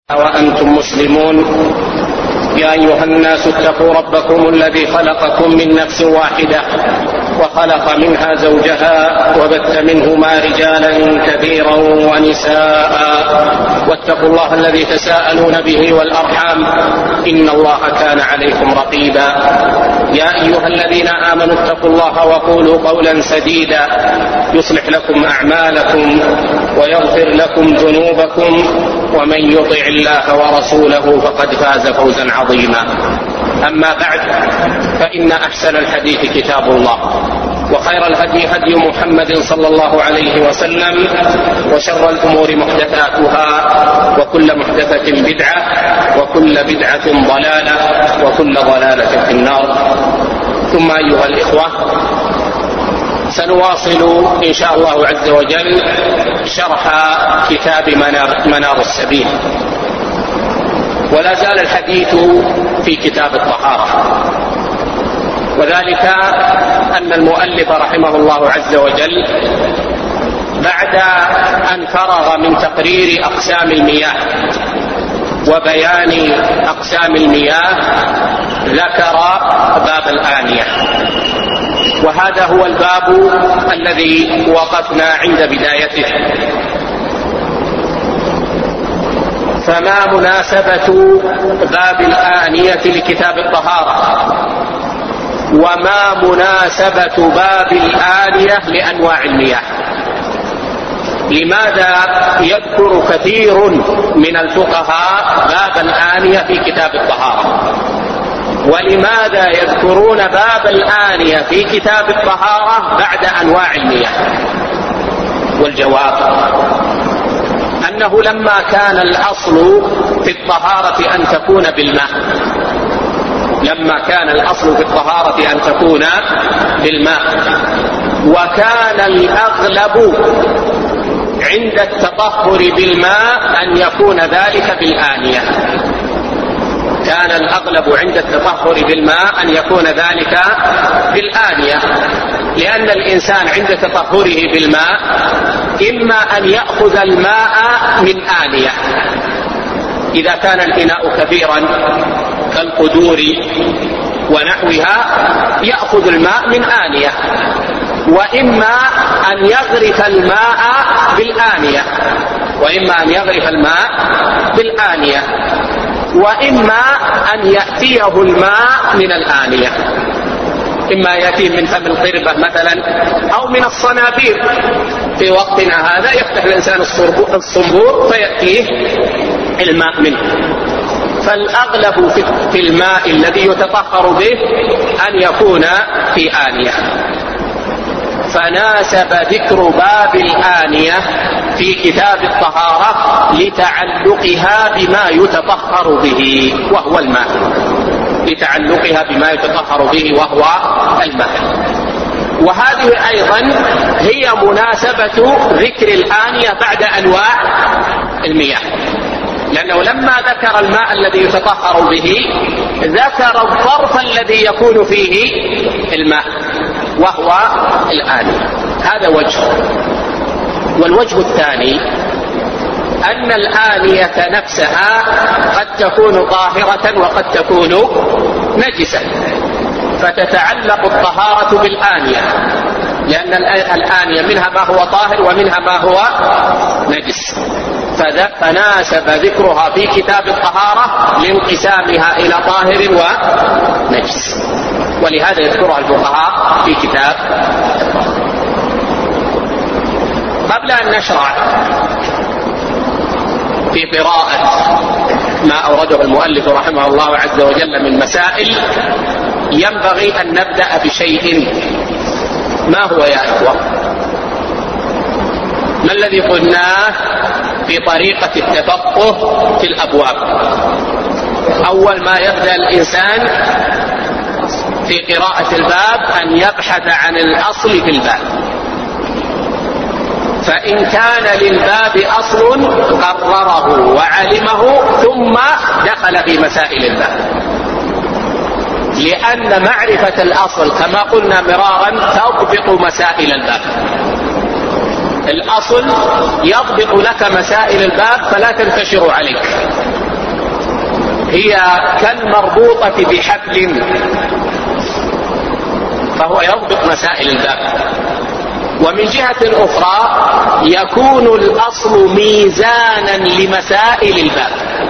وأنتم مسلمون. يا أيها الناس اتقوا ربكم الذي خلقكم من نفس واحدة وخلق منها زوجها وبث منهما رجالا كثيرا ونساء واتقوا الله الذي تساءلون به والأرحام إن الله كان عليكم رقيبا. يا أيها الذين آمنوا اتقوا الله وقولوا قولا سديدا يصلح لكم أعمالكم ويغفر لكم ذنوبكم ومن يطع الله ورسوله فقد فاز فوزا عظيما. أما بعد فإن أحسن الحديث كتاب الله وخير الهدي هدي محمد صلى الله عليه وسلم وشر الأمور محدثاتها وكل محدثة بدعة وكل بدعة ضلالة وكل ضلالة في النار. ثم أيها الإخوة سنواصل إن شاء الله عز وجل شرح كتاب منار السبيل، ولا زال الحديث في كتاب الطهارة، وذلك أن المؤلف رحمه الله عز وجل بعد أن فرغ من تقرير أقسام المياه وبيان أقسام المياه ذكر باب الآنية، وهذا هو الباب الذي وقفنا عند بدايته. فما مناسبة باب الآنية لكتاب الطهارة، وما مناسبة باب الآنية لأنواع المياه؟ لماذا يذكر كثير من الفقهاء باب الآنية في كتاب الطهارة؟ ولماذا يذكرون باب الآنية في كتاب الطهارة بعد أنواع المياه؟ والجواب أنه لما كان الأصل في الطهارة أن تكون بالماء، لما كان الأصل في الطهارة أن تكون بالماء، وكان الأغلب عند التطهر بالماء أن يكون ذلك بالآنية، كان الأغلب عند التطهر بالماء أن يكون ذلك بالآنية، لأن الإنسان عند تطهره بالماء إما أن يأخذ الماء من آنية إذا كان الإناء كبيرا كالقدور ونحوها يأخذ الماء من آنية، وإما أن يغرف الماء بالآنية، وإما أن يغرف الماء بالآنية، وإما أن يأتيه الماء من الآنية، إما يأتيه من فم القربة مثلا أو من الصنابير. في وقتنا هذا يفتح الإنسان الصنبور فيأتيه الماء منه. فالأغلب في الماء الذي يتطهر به أن يكون في آنية، فناسب ذكر باب الآنية في كتاب الطهارة لتعلقها بما يتطهر به وهو الماء، لتعلقها بما يتطهر به وهو الماء. وهذه أيضا هي مناسبة ذكر الآنية بعد أنواع المياه، لأنه لما ذكر الماء الذي يتطهر به ذكر الظرف الذي يكون فيه الماء وهو الآنية. هذا وجه. والوجه الثاني أن الآنية نفسها قد تكون طاهرة وقد تكون نجسة، فتتعلق الطهارة بالآنية، لأن الآنية منها ما هو طاهر ومنها ما هو نجس، فناسب ذكرها في كتاب الطهارة لانقسامها إلى طاهر ونجس، ولهذا يذكرها الفقهاء في كتاب الطهارة. قبل أن نشرع في قراءة ما أورده المؤلف رحمه الله عز وجل من مسائل، ينبغي أن نبدأ بشيء. ما هو يا إخوة؟ ما الذي قلناه في طريقة التفقه في الأبواب؟ أول ما يبدأ الإنسان في قراءة الباب أن يبحث عن الأصل في الباب، فإن كان للباب أصل قرره وعلمه ثم دخل في مسائل الباب، لأن معرفة الأصل كما قلنا مرارا تضبط مسائل الباب. الأصل يضبط لك مسائل الباب فلا تنتشر عليك، هي كالمربوطة بحبل، فهو يضبط مسائل الباب. ومن جهة أخرى يكون الأصل ميزانا لمسائل الباب،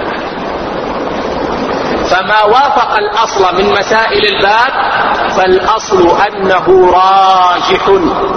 فما وافق الأصل من مسائل الباب فالأصل أنه راجح،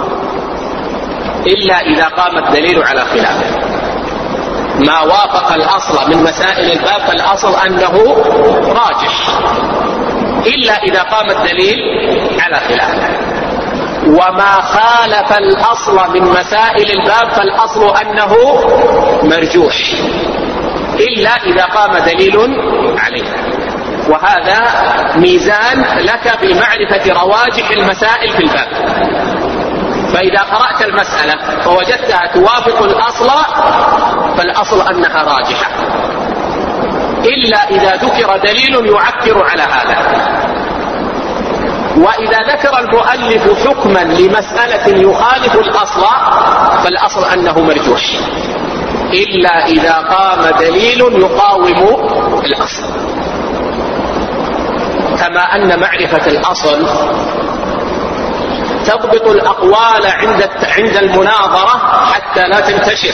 إلا إذا قام الدليل على خلافه. ما وافق الأصل من مسائل الباب فالأصل أنه راجح، إلا إذا قام الدليل على خلافه. وما خالف الأصل من مسائل الباب فالأصل أنه مرجوح، إلا إذا قام دليل عليه. وهذا ميزان لك بمعرفة رواجح المسائل في الباب. فإذا قرأت المسألة فوجدتها توافق الأصل فالأصل أنها راجحة، إلا إذا ذكر دليل يعكر على هذا. وإذا ذكر المؤلف حكما لمسألة يخالف الأصل فالأصل أنه مرجوح، إلا إذا قام دليل يقاوم الأصل. كما أن معرفة الأصل تضبط الأقوال عند المناظرة حتى لا تنتشر.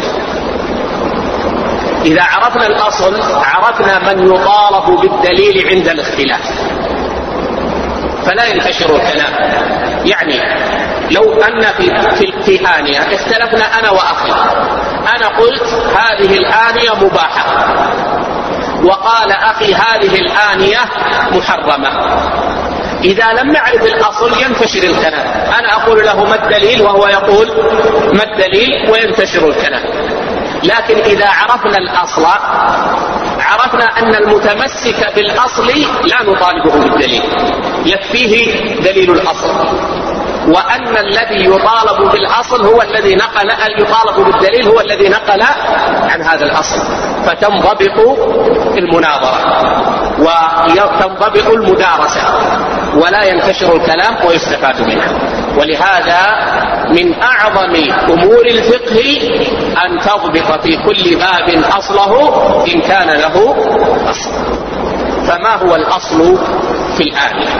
إذا عرفنا الأصل عرفنا من يطالب بالدليل عند الاختلاف، فلا ينتشر الكلام. يعني لو أن في آنية اختلفنا أنا وأخي، أنا قلت هذه الآنية مباحة، وقال أخي هذه الآنية محرمة. إذا لم نعرف الأصل ينتشر الكلام، أنا أقول له ما الدليل وهو يقول ما الدليل وينتشر الكلام. لكن إذا عرفنا الأصل عرفنا أن المتمسك بالأصل لا نطالبه بالدليل، يكفيه دليل الأصل، وأن الذي يطالب بالأصل هو الذي نقل، يطالب بالدليل هو الذي نقل عن هذا الأصل، فتنضبط المناظرة وتنضبط المدارسة ولا ينتشر الكلام ويستفاد منه. ولهذا من أعظم أمور الفقه أن تضبط في كل باب أصله إن كان له أصل. فما هو الأصل في الآنية؟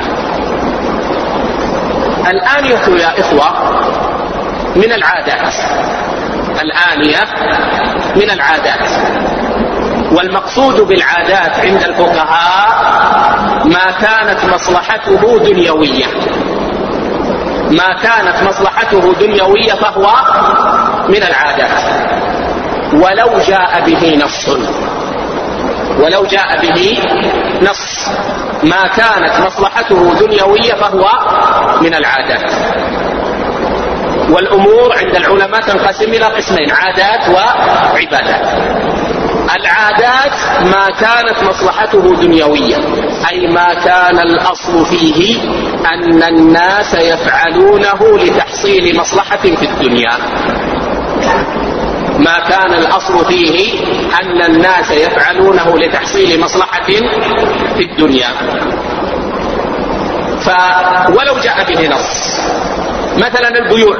الآنية يا إخوة من العادات، الآنية من العادات. والمقصود بالعادات عند الفقهاء ما كانت مصلحته دنيوية، ما كانت مصلحته دنيوية فهو من العادات، ولو جاء به نص، ولو جاء به نص ما كانت مصلحته دنيوية فهو من العادات. والأمور عند العلماء تنقسم إلى قسمين: عادات وعبادات. العادات ما كانت مصلحته دنيوية، أي ما كان الأصل فيه أن الناس يفعلونه لتحصيل مصلحة في الدنيا، ما كان الأصل فيه أن الناس يفعلونه لتحصيل مصلحة في الدنيا. ولو جاء به نص، مثلا البيوع،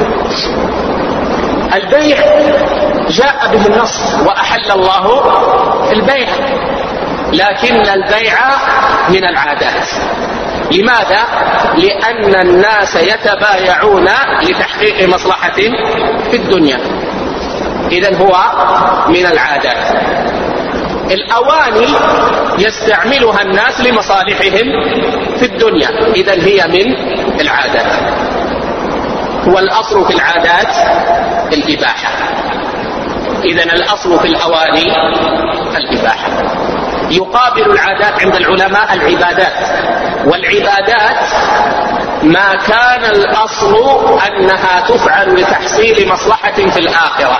البيع جاء به النص وأحل الله البيع، لكن البيع من العادات. لماذا؟ لأن الناس يتبايعون لتحقيق مصلحة في الدنيا، إذن هو من العادات. الأواني يستعملها الناس لمصالحهم في الدنيا، إذن هي من العادات. والأصل في العادات الإباحة، إذن الأصل في الأواني الإباحة. يقابل العادات عند العلماء العبادات، والعبادات ما كان الأصل أنها تفعل لتحصيل مصلحة في الآخرة،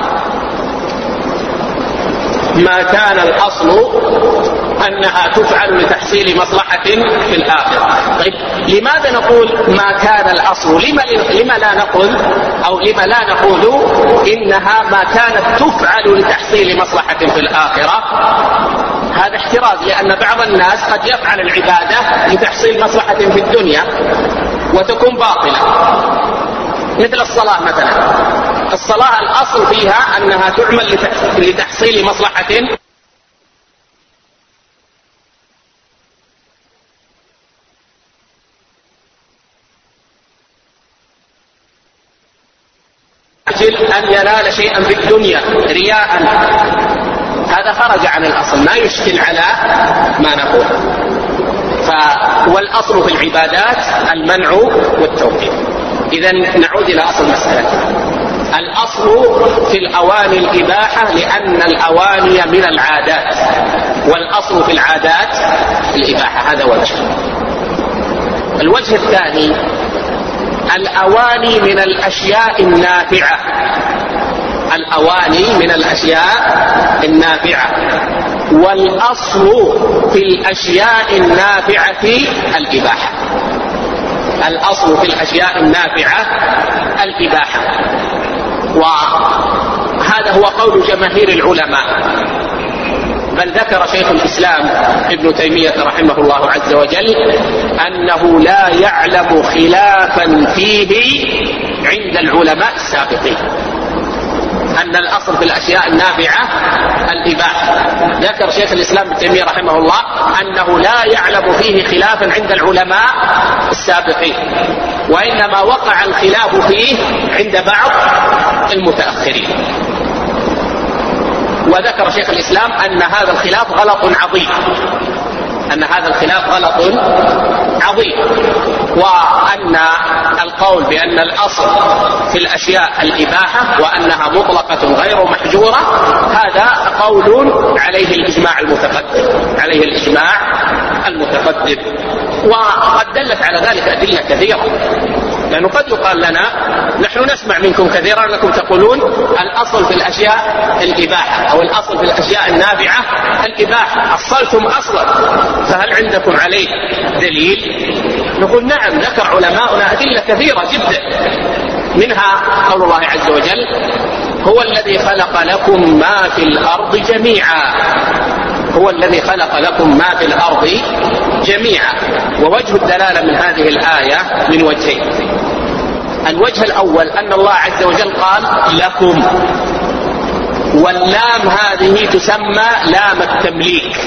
ما كان الأصل أنها تفعل لتحصيل مصلحة في الآخرة. طيب لماذا نقول ما كان الأصل؟ لما لا نقول أو لما لا نقول إنها ما كانت تفعل لتحصيل مصلحة في الآخرة؟ هذا احتراز، لأن بعض الناس قد يفعل العبادة لتحصيل مصلحة في الدنيا وتكون باطلة، مثل الصلاة مثلا. الصلاة الأصل فيها أنها تعمل لتحصيل مصلحة أن ينال شيئا في الدنيا رياء هذا خرج عن الأصل، ما يشكل على ما نقول. والأصل في العبادات المنع والتوقيف. إذن نعود إلى أصل المسألة. الأصل في الأواني الإباحة لأن الأواني من العادات، والأصل في العادات الإباحة. هذا وجه. الوجه الثاني الأواني من الأشياء النافعة، الأواني من الأشياء النافعة، والأصل في الأشياء النافعة الإباحة. الأصل في الأشياء النافعة الإباحة، وهذا هو قول جماهير العلماء. بل ذكر شيخ الإسلام ابن تيمية رحمه الله عز وجل أنه لا يعلم خلافا فيه عند العلماء السابقين، أن الأصل في الأشياء النافعة الإباحة. ذكر شيخ الإسلام ابن تيمية رحمه الله أنه لا يعلم فيه خلافا عند العلماء السابقين، وإنما وقع الخلاف فيه عند بعض المتأخرين. وذكر شيخ الإسلام أن هذا الخلاف غلط عظيم، أن هذا الخلاف غلط عظيم، وأن القول بأن الأصل في الأشياء الإباحة وأنها مطلقة غير محجورة هذا قول عليه الإجماع المتقدم، عليه الإجماع المتقدم. وقد دلت على ذلك أدلة كثيرة، لأنه قد يقال لنا نحن نسمع منكم كثيرا أنكم تقولون الأصل في الأشياء الإباحة أو الأصل في الأشياء النافعة الإباحة، أصلتم أصلا، فهل عندكم عليه دليل؟ نقول نعم، ذكر علماؤنا أدلة كثيرة جدا، منها قول الله عز وجل هو الذي خلق لكم ما في الأرض جميعا، هو الذي خلق لكم ما في الأرض جميعا. ووجه الدلالة من هذه الآية من وجهين. الوجه الأول أن الله عز وجل قال لكم، واللام هذه تسمى لام التمليك،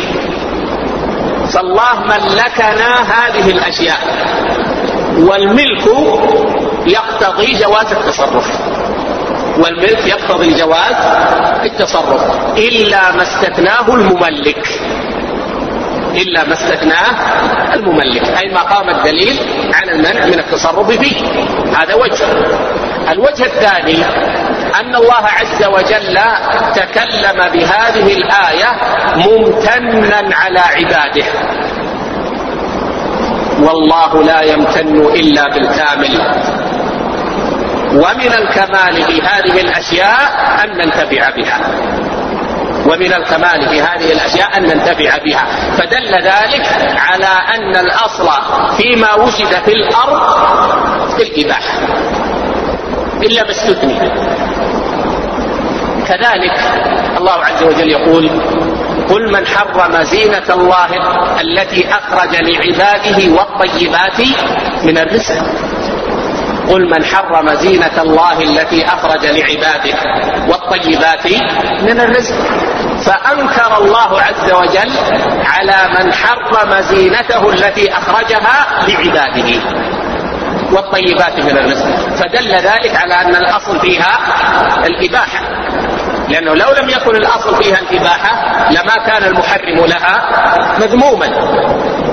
فالله ملكنا هذه الأشياء، والملك يقتضي جواز التصرف، والملك يقتضي جواز التصرف إلا ما استثناه المملك، إلا ما استثناه المملك، أي ما قام الدليل عن المنع من التصرف فيه. هذا وجه. الوجه الثاني أن الله عز وجل تكلم بهذه الآية ممتنا على عباده، والله لا يمتن إلا بالكامل. ومن الكمال في هذه الأشياء أن ننتفع بها، ومن الكمال في هذه الأشياء أن ننتفع بها، فدل ذلك على أن الأصل فيما وجد في الأرض الإباحة إلا ما استثني. كذلك الله عز وجل يقول قل من حرم زينة الله التي أخرج لعباده والطيبات من الرزق، قل من حرم زينة الله التي أخرج لعباده والطيبات من الرزق، فأنكر الله عز وجل على من حرم زينته التي أخرجها لعباده والطيبات من الرزق، فدل ذلك على أن الأصل فيها الإباحة، لأنه لو لم يكن الأصل فيها الإباحة لما كان المحرم لها مذموما.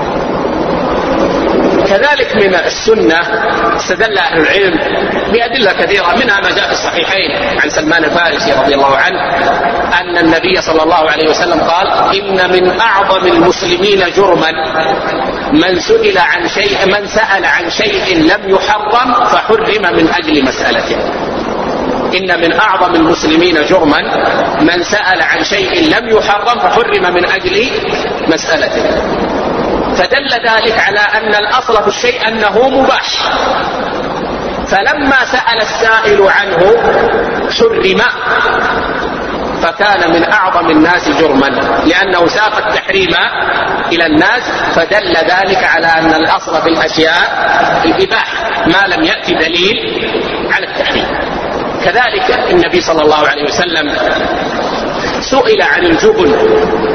كذلك من السنة استدل أهل العلم بأدلة كثيرة، منها ما جاء في الصحيحين عن سلمان الفارسي رضي الله عنه أن النبي صلى الله عليه وسلم قال إن من أعظم المسلمين جرما من سأل عن شيء لم يحرم فحرم من أجل مسألته. إن من أعظم المسلمين جرما من سأل عن شيء لم يحرم فحرم من أجل مسألته، فدل ذلك على أن الأصل في الشيء أنه مباح، فلما سأل السائل عنه حرم، فكان من أعظم الناس جرما لأنه ساق التحريم إلى الناس، فدل ذلك على أن الأصل في الأشياء الإباحة ما لم يأتي دليل على التحريم. كذلك النبي صلى الله عليه وسلم سئل عن الجبن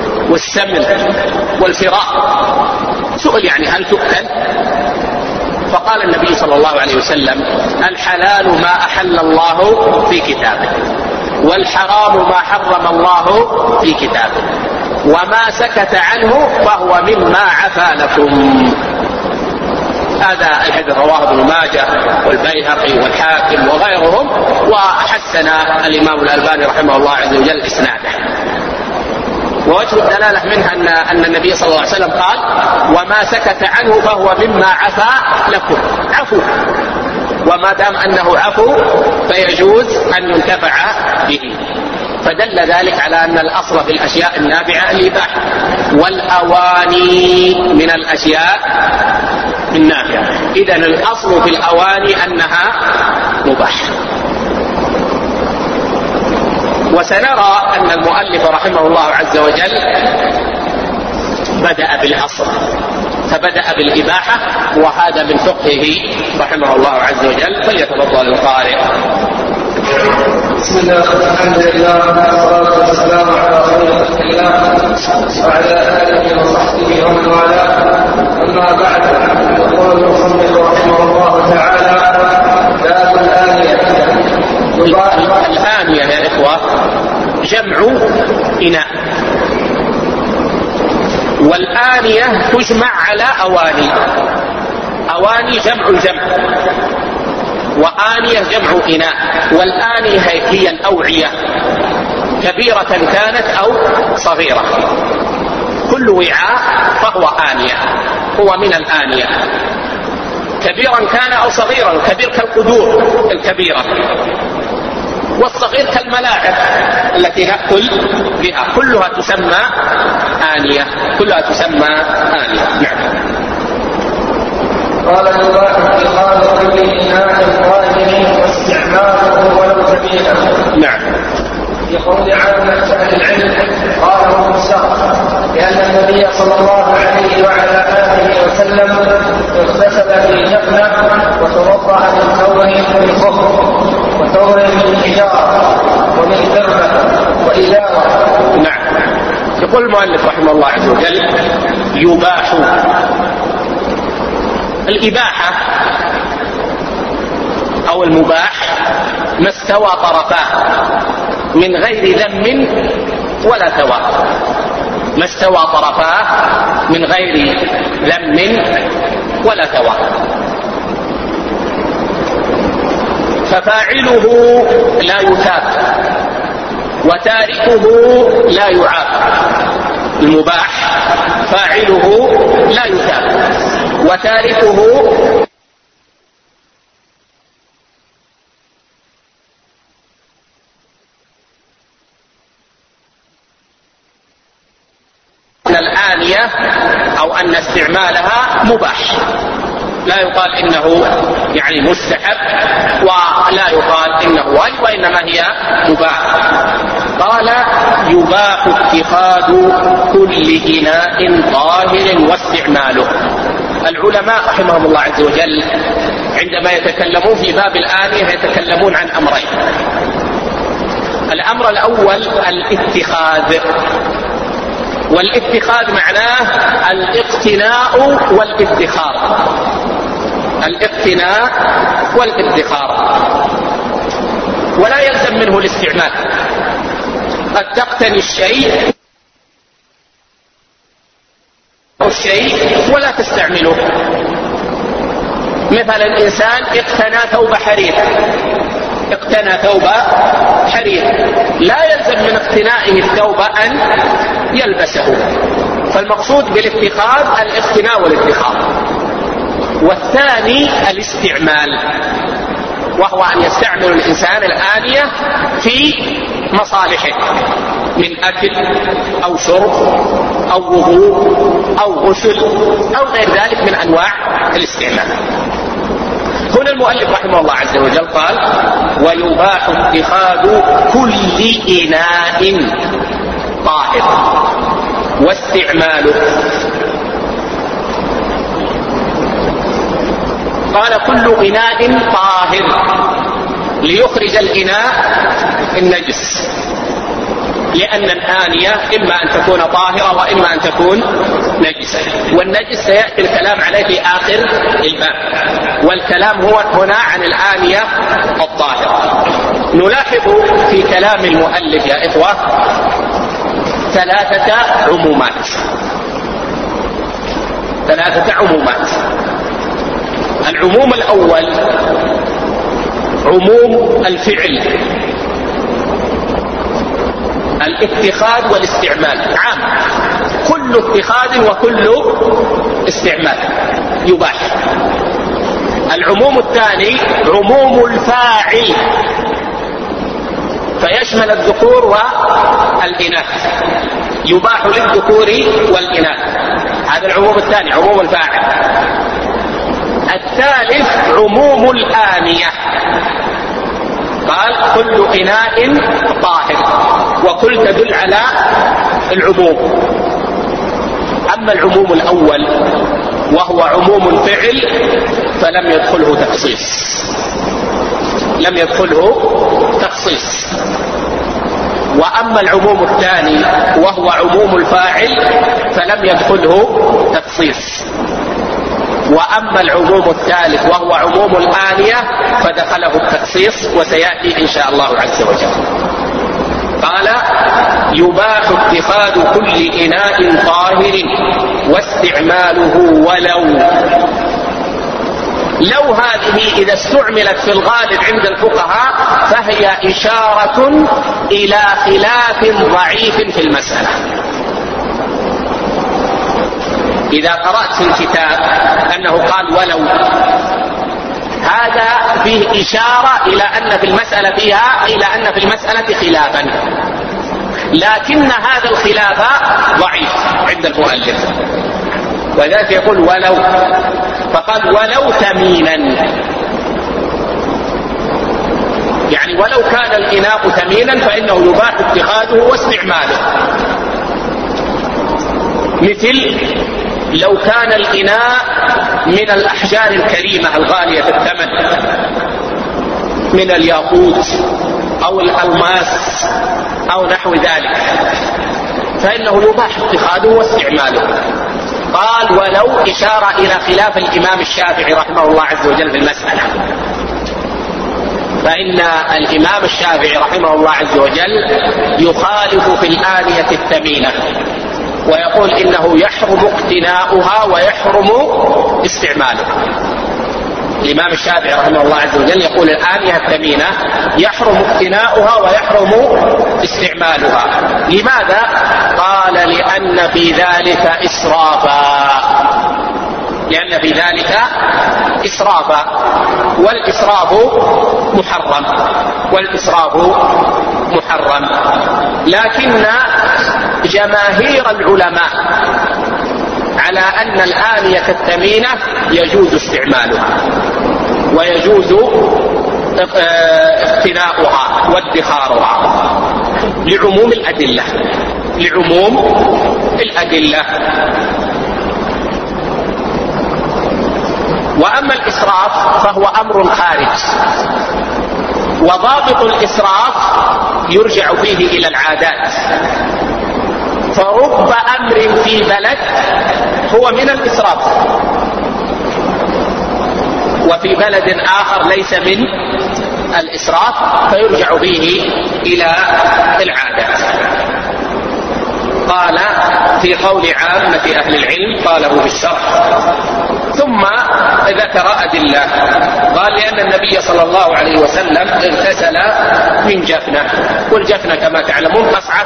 والسمن والفراء، سئل يعني هل تؤكل؟ فقال النبي صلى الله عليه وسلم: الحلال ما أحل الله في كتابه، والحرام ما حرم الله في كتابه، وما سكت عنه فهو مما عفا لكم. هذا الحديث رواه ابن ماجه والبيهقي والحاكم وغيرهم، وحسن الإمام الألباني رحمه الله عز وجل إسناده. ووجه الدلالة منها أن النبي صلى الله عليه وسلم قال: وما سكت عنه فهو مما عفا لكم. عفو، وما دام أنه عفو فيجوز أن ينتفع به، فدل ذلك على أن الأصل في الأشياء النافعة الإباحة، والأواني من الأشياء النافعة. إذن الأصل في الأواني أنها مباحة. وسنرى أن المؤلف رحمه الله عز وجل بدأ بالأصل، فبدأ بالإباحة، وهذا من فقهه رحمه الله عز وجل. فليتفضل القارئ. بسم الله، الحمد لله، والصلاة والسلام على خير خلق الله وعلى آله وصحبه ومن والاه. أما بعد، يقول المصنف رحمه الله تعالى: باب الآنية. الآنية يا إخوة جمع إناء، والآنية تجمع على أواني. أواني جمع الجمع، وآنية جمع إناء. والآنية هي الأوعية، كبيرة كانت أو صغيرة. كل وعاء فهو آنية، هو من الآنية، كبيرا كان أو صغيرا. الكبير كالقدور الكبيرة، والصغير كالملاعق التي نأكل بها، كلها تسمى آنية، كلها تسمى آنية. نعم. قال: يباح اتخاذ كل إناء طاهر واستعماله ولو سبيلا. نعم. يقول عامة أهل العلم قاله السهر، لأن النبي صلى الله عليه وعلى آله وسلم اغتسل في جفنة، وتوضأ من ثور من صفر، وثور من حجارة، ومن دربة، وإداوة. نعم. يقول المؤلف رحمه الله عز وجل: يباح. الإباحة أو المباح ما استوى طرفاه من غير ذم ولا ثواب. ما استوى طرفاه من غير ذم ولا ثواب، ففاعله لا يثاب وتاركه لا يعاق. المباح فاعله لا يثاب وتاركه أن الآنية أو أن استعمالها مباح، لا يقال إنه يعني مستحب، ولا يقال إنه واجب، وإنما هي مباح. قال: يباح اتخاذ كل إناء طاهر واستعماله. العلماء رحمهم الله عز وجل عندما يتكلمون في باب الآنية يتكلمون عن أمرين. الأمر الأول الاتخاذ، والاتخاذ معناه الاقتناء والادخار. الاقتناء والادخار، ولا يلزم منه الاستعمال. قد تقتني الشيء ولا تستعمله. مثلا الإنسان اقتنى ثوب حرير، اقتنى ثوب حرير، لا يلزم من اقتنائه الثوب أن يلبسه. فالمقصود بالاتخاذ الاقتناء والادخار. والثاني الاستعمال، وهو أن يستعمل الإنسان الآنية في مصالحه من أكل أو شرب أو وضوء أو غسل أو غير ذلك من أنواع الاستعمال. هنا المؤلف رحمه الله عز وجل قال: ويباح اتخاذ كل إناء طاهر واستعماله. قال: كل إناء طاهر، ليخرج الإناء النجس. لأن الآنية إما أن تكون طاهرة وإما أن تكون نجسة، والنجس سيأتي الكلام عليه في آخر الباب، والكلام هو هنا عن الآنية الطاهرة. نلاحظ في كلام المؤلف يا إخوة 3 عمومات. العموم الأول عموم الفعل، الاتخاذ والاستعمال عام، كل اتخاذ وكل استعمال يباح. العموم الثاني عموم الفاعل، فيشمل الذكور والإناث، يباح للذكور والإناث. هذا العموم الثاني عموم الفاعل. الثالث عموم الآنية، قال كل إناء طاهر، وكل تدل على العموم. أما العموم الأول وهو عموم الفعل فلم يدخله تخصيص. وأما العموم الثاني وهو عموم الفاعل فلم يدخله تخصيص. وأما العموم الثالث وهو عموم الآنية فدخله التخصيص، وسيأتي إن شاء الله عز وجل. قال يباح اتخاذ كل إناء طاهر واستعماله لو هذه إذا استعملت في الغالب عند الفقهاء فهي إشارة إلى خلاف ضعيف في المسألة. إذا قرأت في الكتاب أنه قال ولو، هذا فيه إشارة إلى أن في المسألة خلافا، لكن هذا الخلاف ضعيف عند المؤلف، وذلك يقول ولو، فقال ولو ثمينا، يعني ولو كان الإناء ثمينا فإنه يباح اتخاذه واستعماله. مثل لو كان الإناء من الأحجار الكريمة الغالية الثمن، من الياقوت أو الألماس أو نحو ذلك، فإنه يباح اتخاذه واستعماله. قال ولو إشارة إلى خلاف الإمام الشافعي رحمه الله عز وجل في المسألة، فإن الإمام الشافعي رحمه الله عز وجل يخالف في الآنية الثمينة، ويقول إنه يحرم اقتناؤها ويحرم استعمالها. الإمام الشافعي رحمه الله عز وجل يقول الآنية الثمينة يحرم اقتناؤها ويحرم استعمالها. لماذا؟ قال لأن في ذلك إسرافا، والإسراف محرم. لكن جماهير العلماء على أن الآنية الثمينة يجوز استعمالها ويجوز اقتناؤها وادخارها لعموم الأدلة. وأما الإسراف فهو أمر خارج، وضابط الإسراف يرجع فيه إلى العادات، فرب أمر في بلد هو من الإسراف وفي بلد آخر ليس من الإسراف، فيرجع فيه إلى العادات. قال في قول عامة أهل العلم قاله في الشرح. ثم ذكر أدلة، قال لأن النبي صلى الله عليه وسلم اغتسل من جفنة، والجفنة كما تعلمون قصعة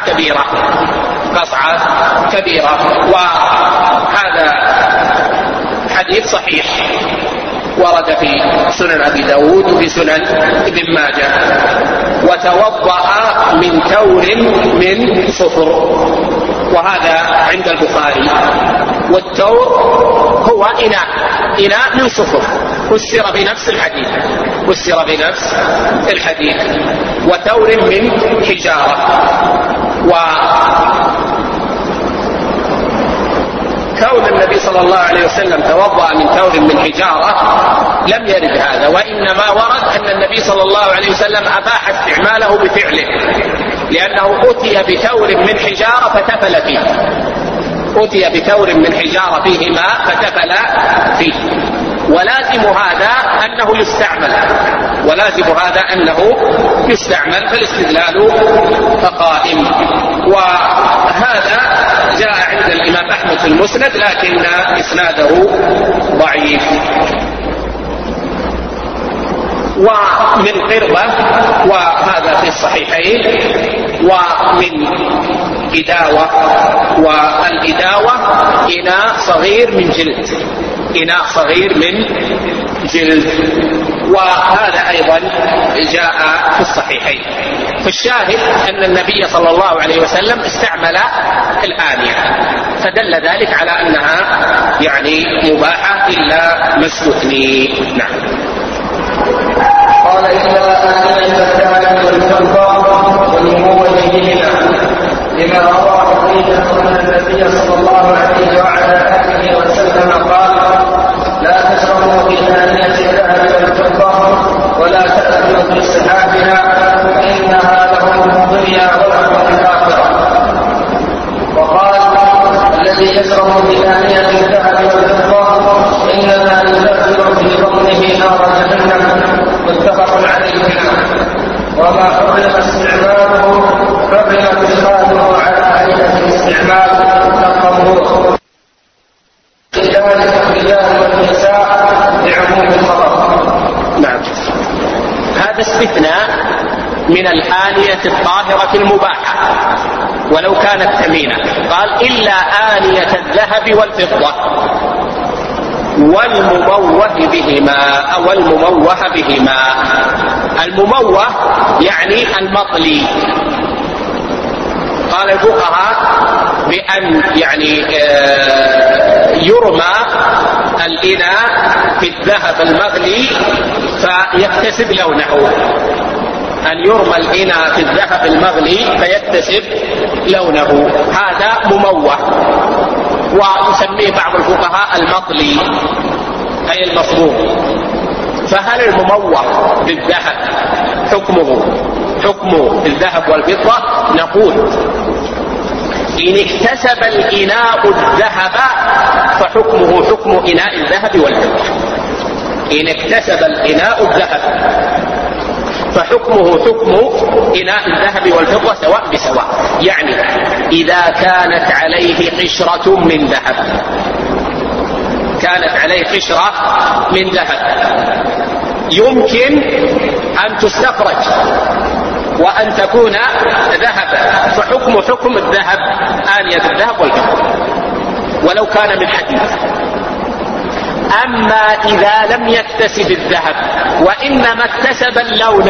كبيرة، وهذا حديث صحيح ورد في سنن أبي داود وفي سنن ابن ماجه. وتوضأ من تور من صفر، وهذا عند البخاري. والتور هو إناء من صفر، فسر بنفس الحديث. وتور من حجارة، وكون النبي صلى الله عليه وسلم توضأ من تور من حجارة لم يرد هذا، وإنما ورد أن النبي صلى الله عليه وسلم أباح استعماله بفعله، لأنه أتي بثور من حجارة فتفل فيه، أتي بثور من حجارة فيه ماء فتفل فيه، ولازم هذا أنه يستعمل، ولازم هذا أنه يستعمل، فالاستدلال قائم. وهذا جاء عند الإمام أحمد في المسند لكن إسناده ضعيف. ومن قربة، وهذا في الصحيحين، ومن إداوة، والإداوة إناء صغير من جلد، إناء صغير من جلد، وهذا أيضا جاء في الصحيحين. فالشاهد أن النبي صلى الله عليه وسلم استعمل الآنية، فدل ذلك على أنها يعني مباحة إلا ما استثني. نعم. قال إلا آنية الذهب والفضة والممول بهما، لما روى حذيفة أن النبي صلى الله عليه وعلى آله وسلم قال: لا تشربوا بآنية الذهب والفضة ولا تأكلوا في سحابها فإنها لهم الدنيا ولهم الآخرة. وقال: الذي يشرب بآنية الذهب والفضة إنما يدخل في بطنه نار جهنم، متفق عليه. وما حرم استعماله حرم اتخاذه على هيئة الاستعمال كالطهور، ذلك الرجال والنساء بعموم الخبر. نعم. هذا استثناء من الآنية الطاهرة المباحة ولو كانت ثمينة. قال: إلا آنية الذهب والفضة والمموه بهما، أو المموه بهما. المموه يعني المطلي. قال الفقهاء بأن يعني يرمى الإناء في الذهب المغلي فيكتسب لونه، أن يرمى الإناء في الذهب المغلي فيكتسب لونه، هذا مموه، ويسميه بعض الفقهاء المطلي أي المصبوغ. فهل المموه بالذهب حكمه الذهب والفضة؟ نقول: إن اكتسب الإناء الذهب فحكمه حكم إناء الذهب والفضة. إن اكتسب الإناء الذهب فحكمه حكم إناء الذهب والفضة سواء بسواء. يعني إذا كانت عليه قشرة من ذهب، كانت عليه قشرة من ذهب يمكن أن تستخرج وأن تكون ذهبا، فحكم حكم الذهب آنية الذهب والفضة ولو كان من حديد. أما إذا لم يكتسب الذهب وإنما اكتسب اللون،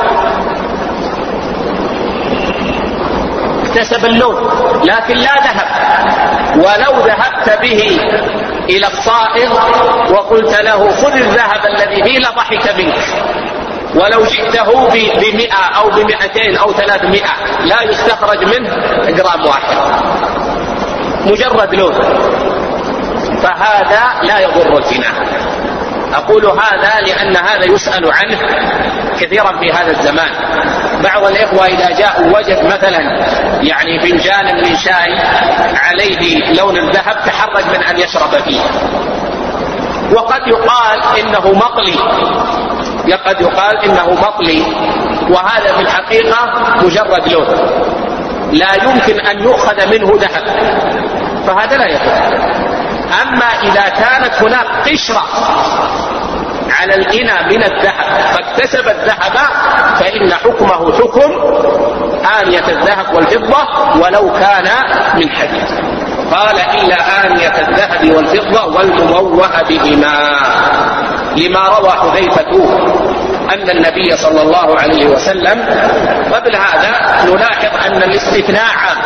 اكتسب اللون لكن لا ذهب، ولو ذهبت به إلى الصائغ وقلت له: خذ الذهب الذي فيه، لضحك منك، ولو جئته ب100 أو ب200 أو 300 لا يستخرج منه جرام واحد، مجرد لون، فهذا لا يضر الزنا. أقول هذا لأن هذا يسأل عنه كثيرا في هذا الزمان. بعض الإخوة إذا جاءوا وجد مثلا يعني فنجان من شاي عليه لون الذهب تحرج من أن يشرب فيه، وقد يقال إنه مطلي، قد يقال إنه مطلي، وهذا في الحقيقة مجرد لون لا يمكن أن يؤخذ منه ذهب، فهذا لا يكون. أما إذا كانت هناك قشرة على الإناء من الذهب فاكتسب الذهب فإن حكمه حكم آنية الذهب والفضة ولو كان من حديد. قال: إلا آنية الذهب والفضة والمموه بهما، لما روى حذيفة أن النبي صلى الله عليه وسلم. قبل هذا نلاحظ أن الاستثناء عام،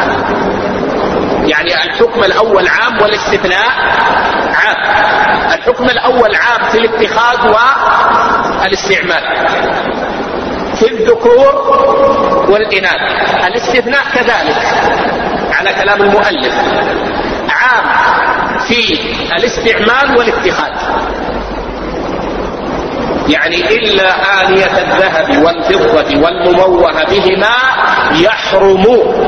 يعني الحكم الأول عام والاستثناء عام. الحكم الأول عام في الاتخاذ والاستعمال في الذكور والإناث، الاستثناء كذلك على كلام المؤلف عام في الاستعمال والاتخاذ. يعني إلا آنية الذهب والفضة والمموه بهما يحرم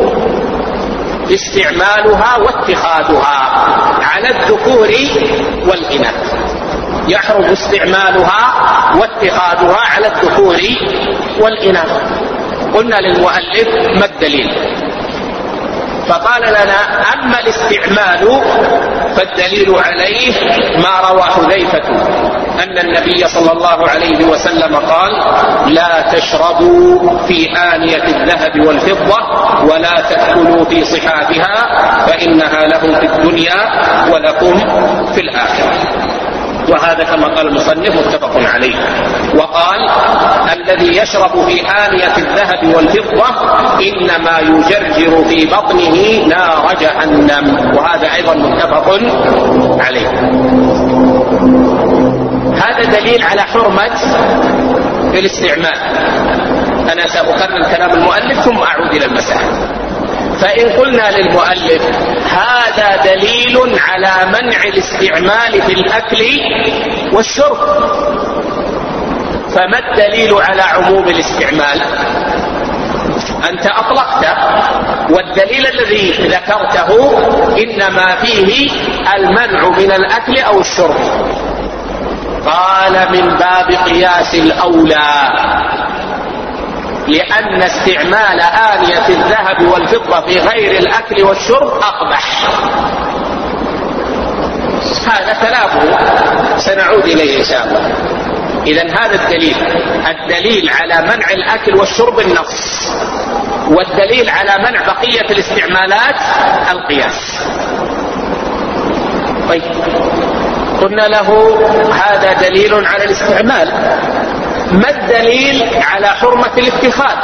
استعمالها واتخاذها على الذكور والإناث. يحرم استعمالها واتخاذها على الذكور والإناث. قلنا للمؤلف ما الدليل؟ فقال لنا أما الاستعمال فالدليل عليه ما روى حذيفة أن النبي صلى الله عليه وسلم قال: لا تشربوا في آنية الذهب والفضة ولا تأكلوا في صحافها فإنها لهم في الدنيا ولكم في الآخرة. وهذا كما قال المصنف متفق عليه. وقال: الذي يشرب في آنية الذهب والفضة إنما يجرجر في بطنه نار جهنم. وهذا أيضا متفق عليه. هذا دليل على حرمة الاستعمال. أنا سأكرر كلام المؤلف ثم أعود إلى المسألة. فإن قلنا للمؤلف هذا دليل على منع الاستعمال في الأكل والشرب، فما الدليل على عموم الاستعمال؟ أنت أطلقت، والدليل الذي ذكرته إنما فيه المنع من الأكل أو الشرب. قال: من باب قياس الأولى، لأن استعمال آنية الذهب والفضة في غير الأكل والشرب أقبح. هذا كلامه سنعود إليه إن شاء الله. إذن هذا الدليل على منع الأكل والشرب النص، والدليل على منع بقية الاستعمالات القياس. طيب، قلنا له هذا دليل على الاستعمال، ما الدليل على حرمة الاتخاذ؟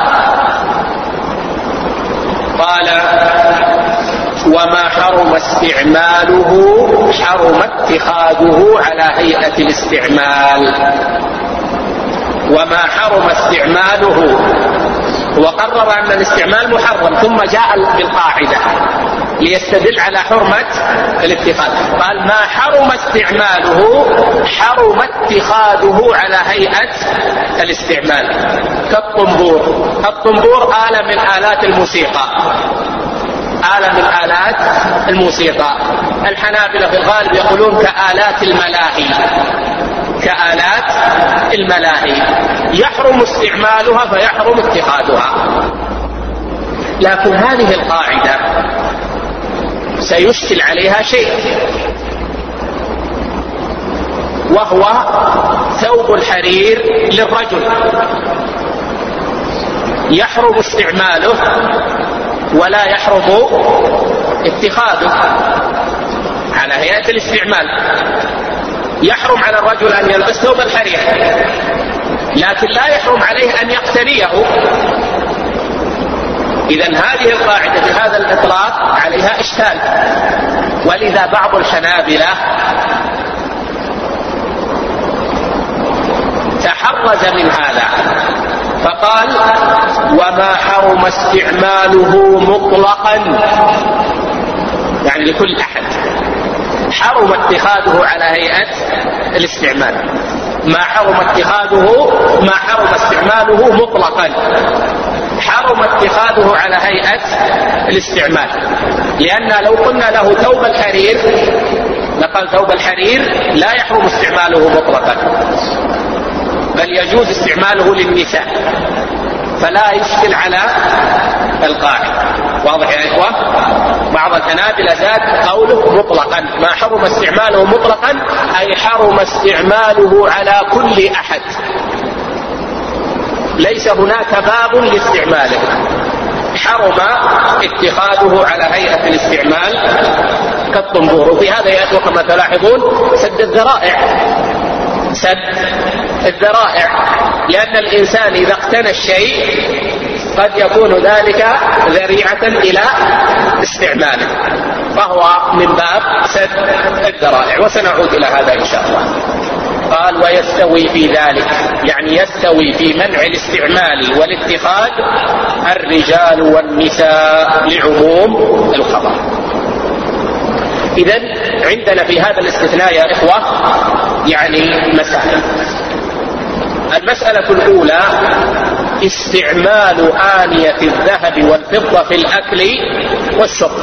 قال: وما حرم استعماله حرم اتخاذه على هيئة الاستعمال. وما حرم استعماله، وقرر أن الاستعمال محرم، ثم جاء بالقاعدة ليستدل على حرمة الاتخاذ. قال: ما حرم استعماله حرم اتخاذه على هيئة الاستعمال. كالطنبور. الطنبور آلة من آلات الموسيقى، آلة من آلات الموسيقى. الحنابلة في الغالب يقولون كآلات الملاهي، كآلات الملاهي يحرم استعمالها فيحرم اتخاذها. لكن هذه القاعدة سيشكل عليها شيء، وهو ثوب الحرير للرجل يحرم استعماله ولا يحرم اتخاذه على هيئة الاستعمال. يحرم على الرجل أن يلبس ثوب الحرير، لكن لا يحرم عليه أن يقتنيه. إذن هذه القاعدة بهذا الإطلاق عليها إشكال، ولذا بعض الحنابلة تحرز من هذا فقال: وما حرم استعماله مطلقا، يعني لكل أحد، حرم اتخاذه على هيئة الاستعمال. ما حرم استعماله مطلقا، حرم اتخاذه على هيئة الاستعمال. لأن لو قلنا له ثوب الحرير لقال ثوب الحرير لا يحرم استعماله مطلقا، بل يجوز استعماله للنساء، فلا يشكل على القاعدة. واضح يا إخوة؟ بعض الحنابلة زاد قوله مطلقا. ما حرم استعماله مطلقا أي حرم استعماله على كل أحد، ليس هناك باب لاستعماله. حرم اتخاذه على هيئة الاستعمال كالطنبور. وفي هذا يا إخوة كما تلاحظون سد الذرائع، لأن الإنسان إذا اقتنى الشيء قد يكون ذلك ذريعة إلى استعماله، فهو من باب سد الذرائع، وسنعود إلى هذا إن شاء الله. قال: ويستوي في ذلك، يعني يستوي في منع الاستعمال والاتخاذ الرجال والنساء لعموم الخبر. إذن عندنا في هذا الاستثناء يا إخوة يعني مسائل. المسألة الأولى استعمال آنية الذهب والفضة في الأكل والشرب،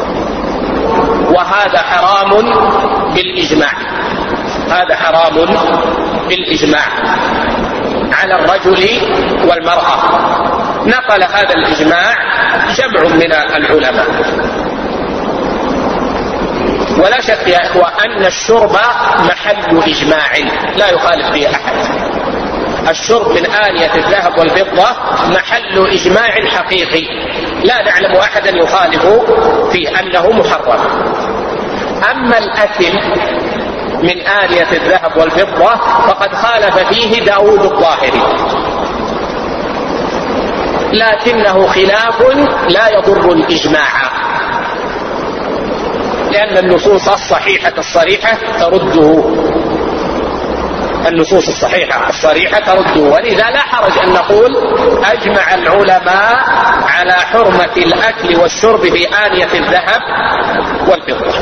وهذا حرام بالإجماع، هذا حرام بالإجماع على الرجل والمرأة. نقل هذا الإجماع جمع من العلماء. ولا شك يا إخوة أن الشرب محل إجماع لا يخالف به أحد. الشرب من آنية الذهب والفضة محل إجماع حقيقي، لا نعلم أحدا يخالف فيه أنه محرم. أما الأكل من آنية الذهب والفضة فقد خالف فيه داود الظاهري، لكنه خلاف لا يضر الإجماع، لأن النصوص الصحيحة الصريحة ترده، النصوص الصحيحة الصريحة ترده. ولذا لا حرج أن نقول أجمع العلماء على حرمة الأكل والشرب في آنية الذهب والفضة.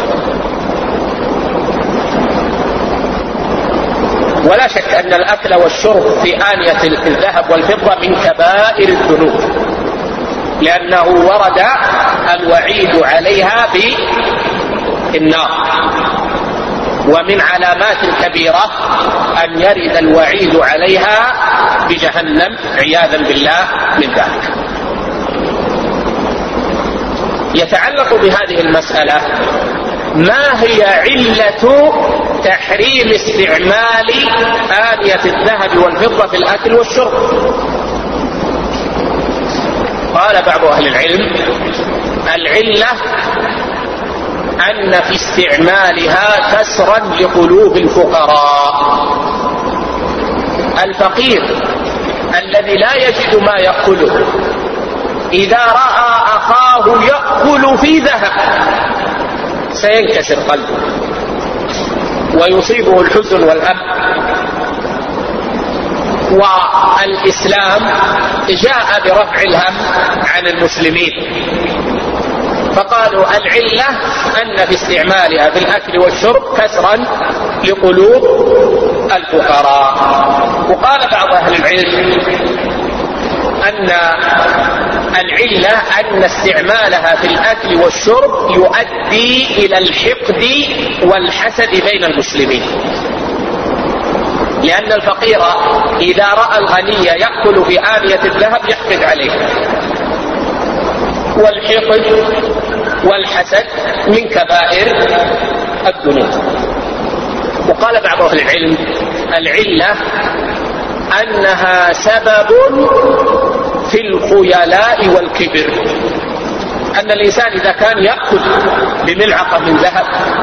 ولا شك أن الأكل والشرب في آنية الذهب والفضة من كبائر الذنوب، لأنه ورد الوعيد عليها بالنار، ومن علامات الكبيرة أن يرد الوعيد عليها بجهنم عياذا بالله من ذلك. يتعلق بهذه المسألة ما هي علة تحريم استعمال آنية الذهب والفضة في الأكل والشرب؟ قال بعض أهل العلم العلة أن في استعمالها كسرا لقلوب الفقراء. الفقير الذي لا يجد ما يأكله إذا رأى أخاه يأكل في ذهب سينكسر قلبه ويصيبه الحزن والهم. والإسلام جاء برفع الهم عن المسلمين، فقالوا العلة أن في استعمالها في الأكل والشرب كسرا لقلوب الفقراء. وقال بعض أهل العلم أن العلة أن استعمالها في الأكل والشرب يؤدي إلى الحقد والحسد بين المسلمين، لأن الفقير إذا رأى الغني يأكل في آنية الذهب يحقد عليه، والحقد والحسد من كبائر الذنوب. وقال بعض أهل العلم العلة أنها سبب في الخيلاء والكبر، أن الإنسان إذا كان يأكل بملعقة من ذهب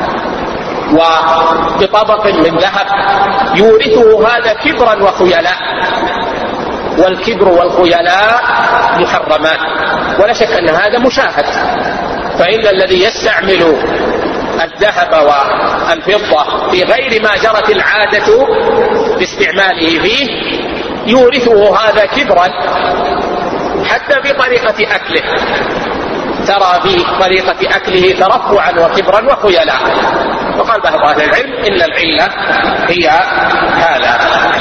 وبطبق من ذهب يورثه هذا كبرا وخيلاء، والكبر والخيلاء محرمان، ولا شك أن هذا مشاهد. فإن الذي يستعمل الذهب والفضة في غير ما جرت العادة باستعماله فيه يورثه هذا كبرا، حتى في طريقة أكله ترى في طريقة أكله ترفعا وكبرا وخيلاء. وقال بعض أهل العلم إن العلة هي هذا.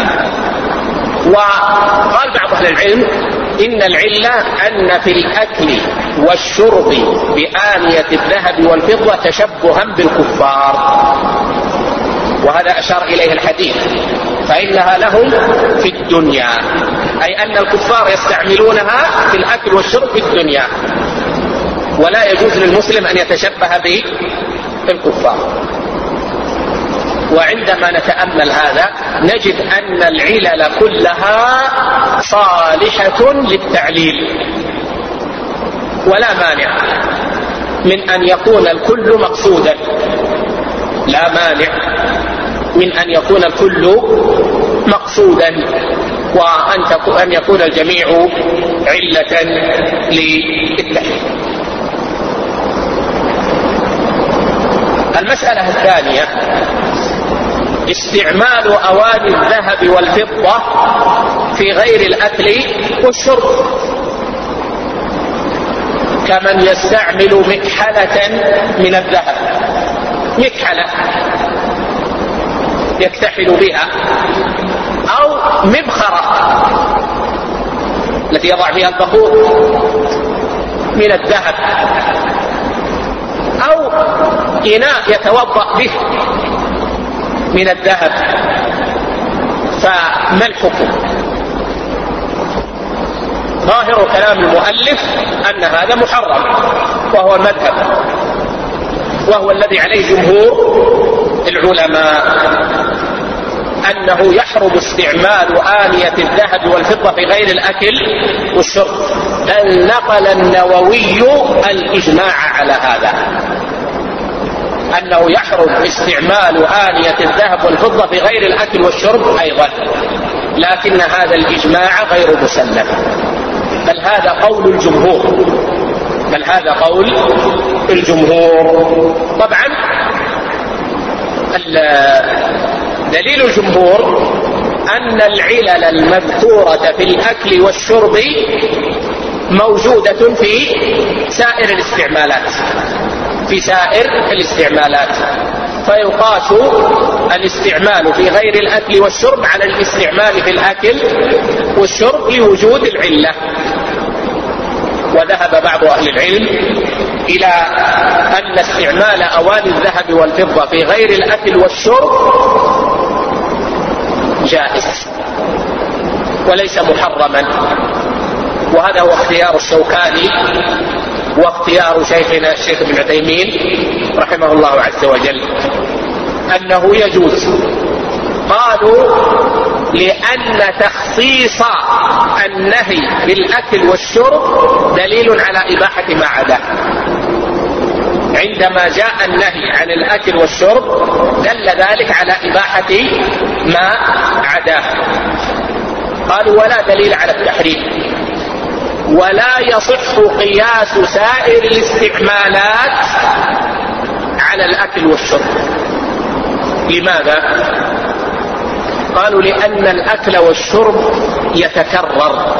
وقال بعض أهل العلم إن العلة أن في الأكل والشرب بآنية الذهب والفضة تشبها بالكفار، وهذا أشار إليه الحديث فإنها لهم في الدنيا، أي أن الكفار يستعملونها في الأكل والشرب في الدنيا، ولا يجوز للمسلم أن يتشبه بالكفار. وعندما نتأمل هذا نجد أن العلل كلها صالحة للتعليل، ولا مانع من أن يكون الكل مقصودا، لا مانع من أن يكون الكل مقصودا، وأن يكون الجميع علة للتحريم. المسألة الثانية استعمال أواني الذهب والفضة في غير الأكل والشرب، كمن يستعمل مكحلة من الذهب، مكحلة يكتحل بها، أو مبخرة التي يضع فيها البخور من الذهب، أو إناء يتوضأ به من الذهب، فما الحكم؟ ظاهر كلام المؤلف أن هذا محرم، وهو المذهب، وهو الذي عليه جمهور العلماء، أنه يحرم استعمال آنية الذهب والفضة في غير الأكل والشرب، بل نقل النووي الإجماع على هذا، أنه يحرم استعمال آنية الذهب والفضة في غير الأكل والشرب أيضا، لكن هذا الإجماع غير مسلم، بل هذا قول الجمهور، بل هذا قول الجمهور. طبعا دليل الجمهور أن العلل المذكورة في الأكل والشرب موجودة في سائر الاستعمالات، في سائر الاستعمالات، فيقاس الاستعمال في غير الأكل والشرب على الاستعمال في الأكل والشرب لوجود العلة. وذهب بعض أهل العلم إلى أن استعمال أواني الذهب والفضة في غير الأكل والشرب جائز وليس محرما، وهذا هو اختيار الشوكاني واختيار شيخنا الشيخ ابن عثيمين رحمه الله عز وجل، أنه يجوز. قالوا لأن تخصيص النهي بالأكل والشرب دليل على إباحة ما عداه، عندما جاء النهي عن الأكل والشرب دل ذلك على إباحة ما عداه. قالوا ولا دليل على التحريم، ولا يصح قياس سائر الاستعمالات على الأكل والشرب. لماذا؟ قالوا لأن الأكل والشرب يتكرر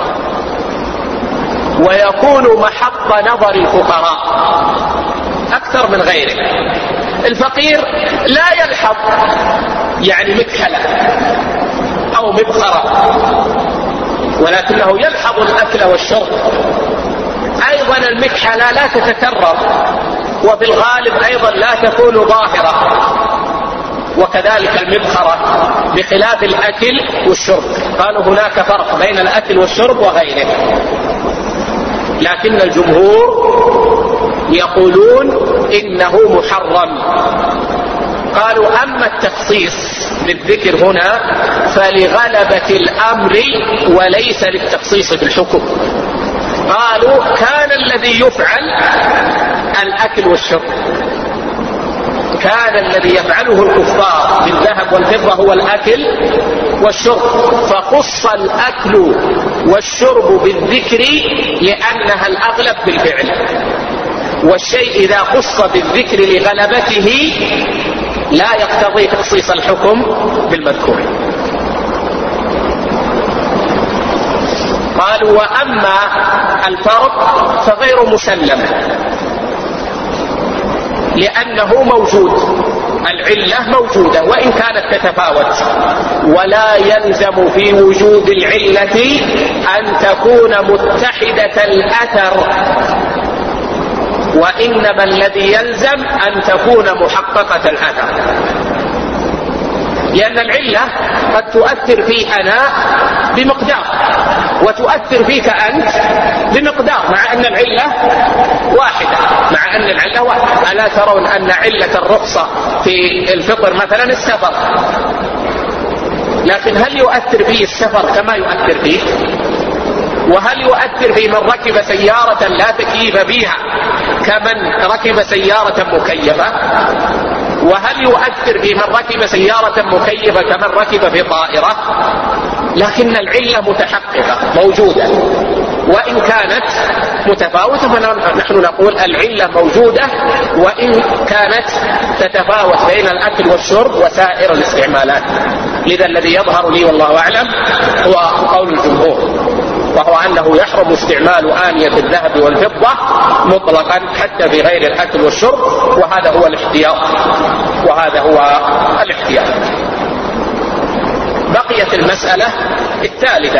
ويكون محط نظر الفقراء أكثر من غيره. الفقير لا يلحظ يعني مكحلة أو مبخرة، ولكنه يلحظ الأكل والشرب. أيضا المكحلة لا تتكرر، وفي الغالب أيضا لا تكون ظاهرة، وكذلك المبخرة بخلاف الأكل والشرب. قالوا هناك فرق بين الأكل والشرب وغيره، لكن الجمهور يقولون إنه محرم. قالوا أما التخصيص بالذكر هنا فلغلبة الأمر وليس للتخصيص بالحكم. قالوا كان الذي يفعل الأكل والشرب، كان الذي يفعله الكفار بالذهب والفضة هو الأكل والشرب، فخص الأكل والشرب بالذكر لأنها الأغلب بالفعل، والشيء إذا خص بالذكر لغلبته لا يقتضي تخصيص الحكم بالمذكور. قالوا وأما الفرق فغير مسلم، لأنه موجود، العلة موجودة وإن كانت تتفاوت، ولا يلزم في وجود العلة أن تكون متحدة الأثر، وإنما الذي يلزم أن تكون محققة الأثر، لأن العلة قد تؤثر في أنا بمقدار وتؤثر فيك أنت بمقدار، مع أن العلة واحدة، مع أن العلة واحدة. ألا ترون أن علة الرخصة في الفطر مثلا السفر، لكن هل يؤثر فيه السفر كما يؤثر فيه؟ وهل يؤثر في من ركب سيارة لا تكييف فيها كمن ركب سيارة مكيفة؟ وهل يؤثر في من ركب سيارة مكيفة كمن ركب في طائرة؟ لكن العلة متحققة موجودة، وإن كانت متفاوتة فنحن نقول العلة موجودة وإن كانت تتفاوت بين الأكل والشرب وسائر الاستعمالات. لذا الذي يظهر لي والله أعلم هو قول الجمهور، وهو أنه يحرم استعمال آنية الذهب والفضة مطلقا حتى في غير الأكل والشرب، وهذا هو الاحتياط، وهذا هو الاحتياط. بقي بقيت المسألة الثالثة،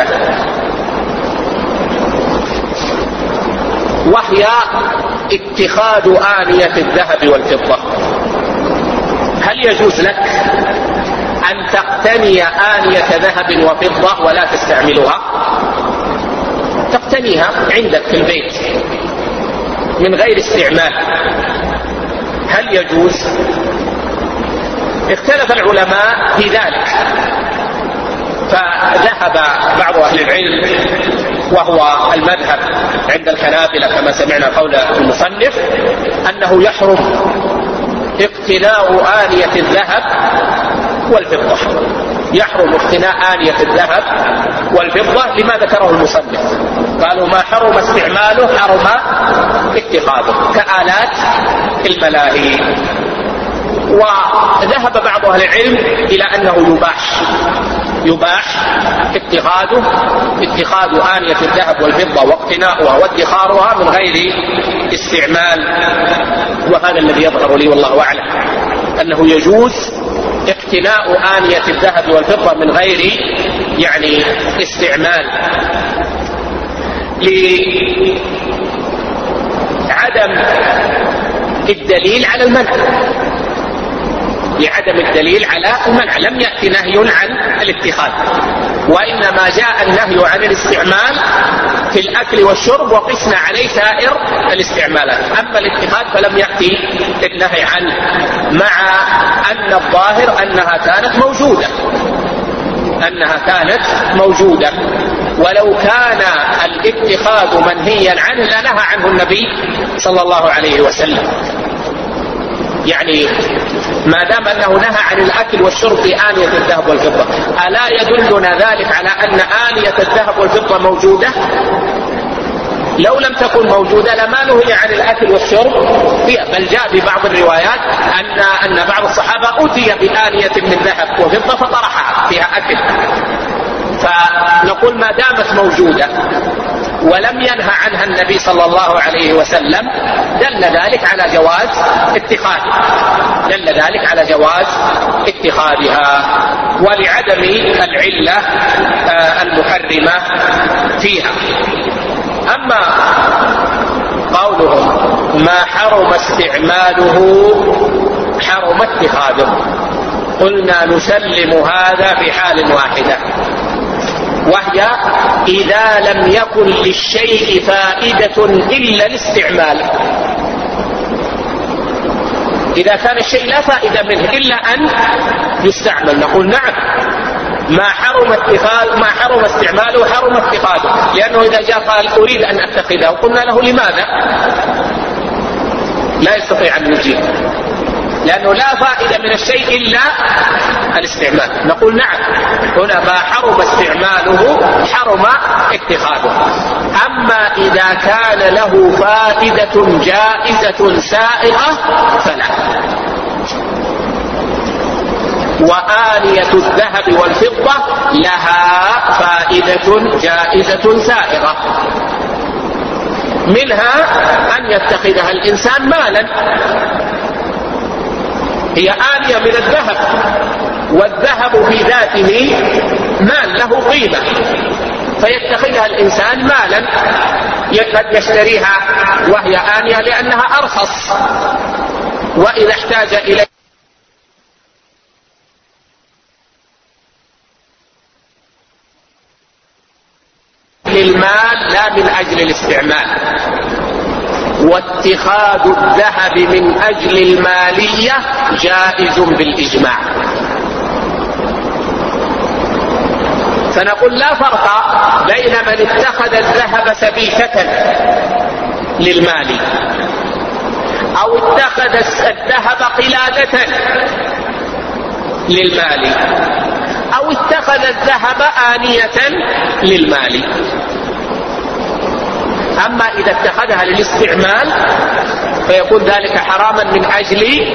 وهي اتخاذ آنية الذهب والفضة. هل يجوز لك أن تقتني آنية ذهب وفضة ولا تستعملها؟ تقتنيها عندك في البيت من غير استعمال، هل يجوز؟ اختلف العلماء في ذلك، فذهب بعض أهل العلم وهو المذهب عند الحنابلة كما سمعنا قول المصنف أنه يحرم اقتناء آنية الذهب والفضة، يحرم اقتناء آنية الذهب والفضة لما ذكره المصنف، قالوا ما حرم استعماله حرم اتخاذه كآلات الملاهي. وذهب بعض أهل العلم إلى أنه يباح اتخاذ آنية الذهب والفضة واقتناؤها وادخارها من غير استعمال، وهذا الذي يظهر لي والله أعلم أنه يجوز اقتناء آنية الذهب والفضة من غير يعني استعمال، لعدم الدليل على المنع، لعدم الدليل على المنع، لم يأتي نهي عن الاتخاذ، وإنما جاء النهي عن الاستعمال في الأكل والشرب وقسنا عليه سائر الاستعمالات، أما الاتخاذ فلم يأتي النهي عنه، مع أن الظاهر أنها كانت موجودة، ولو كان الاتخاذ منهيا عنه لنهى عنه النبي صلى الله عليه وسلم. يعني ما دام أنه نهى عن الأكل والشرب في آنية الذهب والفضة، ألا يدلنا ذلك على أن آنية الذهب والفضة موجودة؟ لو لم تكن موجودة لما نهي عن الأكل والشرب فيها، بل جاء ببعض الروايات أن بعض الصحابة أتي بآنية من ذهب وفضة فطرحها فيها أكل، فنقول ما دامت موجودة ولم ينهى عنها النبي صلى الله عليه وسلم دل ذلك على جواز اتخاذها ولعدم العلة المحرمة فيها. أما قولهم ما حرم استعماله حرم اتخاذه، قلنا نسلم هذا في حال واحدة، وهي إذا لم يكن للشيء فائدة إلا الاستعمال. إذا كان الشيء لا فائدة منه إلا أن يستعمل نقول نعم، ما حرم استعماله حرم اتخاذه، لأنه إذا جاء قال أريد أن أتخذه قلنا له لماذا؟ لا يستطيع أن يجيب، لأنه لا فائدة من الشيء إلا الاستعمال، نقول نعم هنا ما حرم استعماله حرم اتخاذه. أما إذا كان له فائدة جائزة سائغة فلا. وآنية الذهب والفضة لها فائدة جائزة سائغة، منها أن يتخذها الإنسان مالا، هي آنية من الذهب، والذهب في ذاته مال له قيمة، فيتخذها الإنسان مالا، قد يشتريها وهي آنية لأنها أرخص، وإذا احتاج إليه للمال لا من أجل الاستعمال. واتخاذ الذهب من أجل المالية جائز بالإجماع. فنقول لا فرق بين من اتخذ الذهب سبيكة للمال أو اتخذ الذهب قلادة للمال أو اتخذ الذهب آنية للمال. أما إذا اتخذها للاستعمال فيكون ذلك حراما من أجل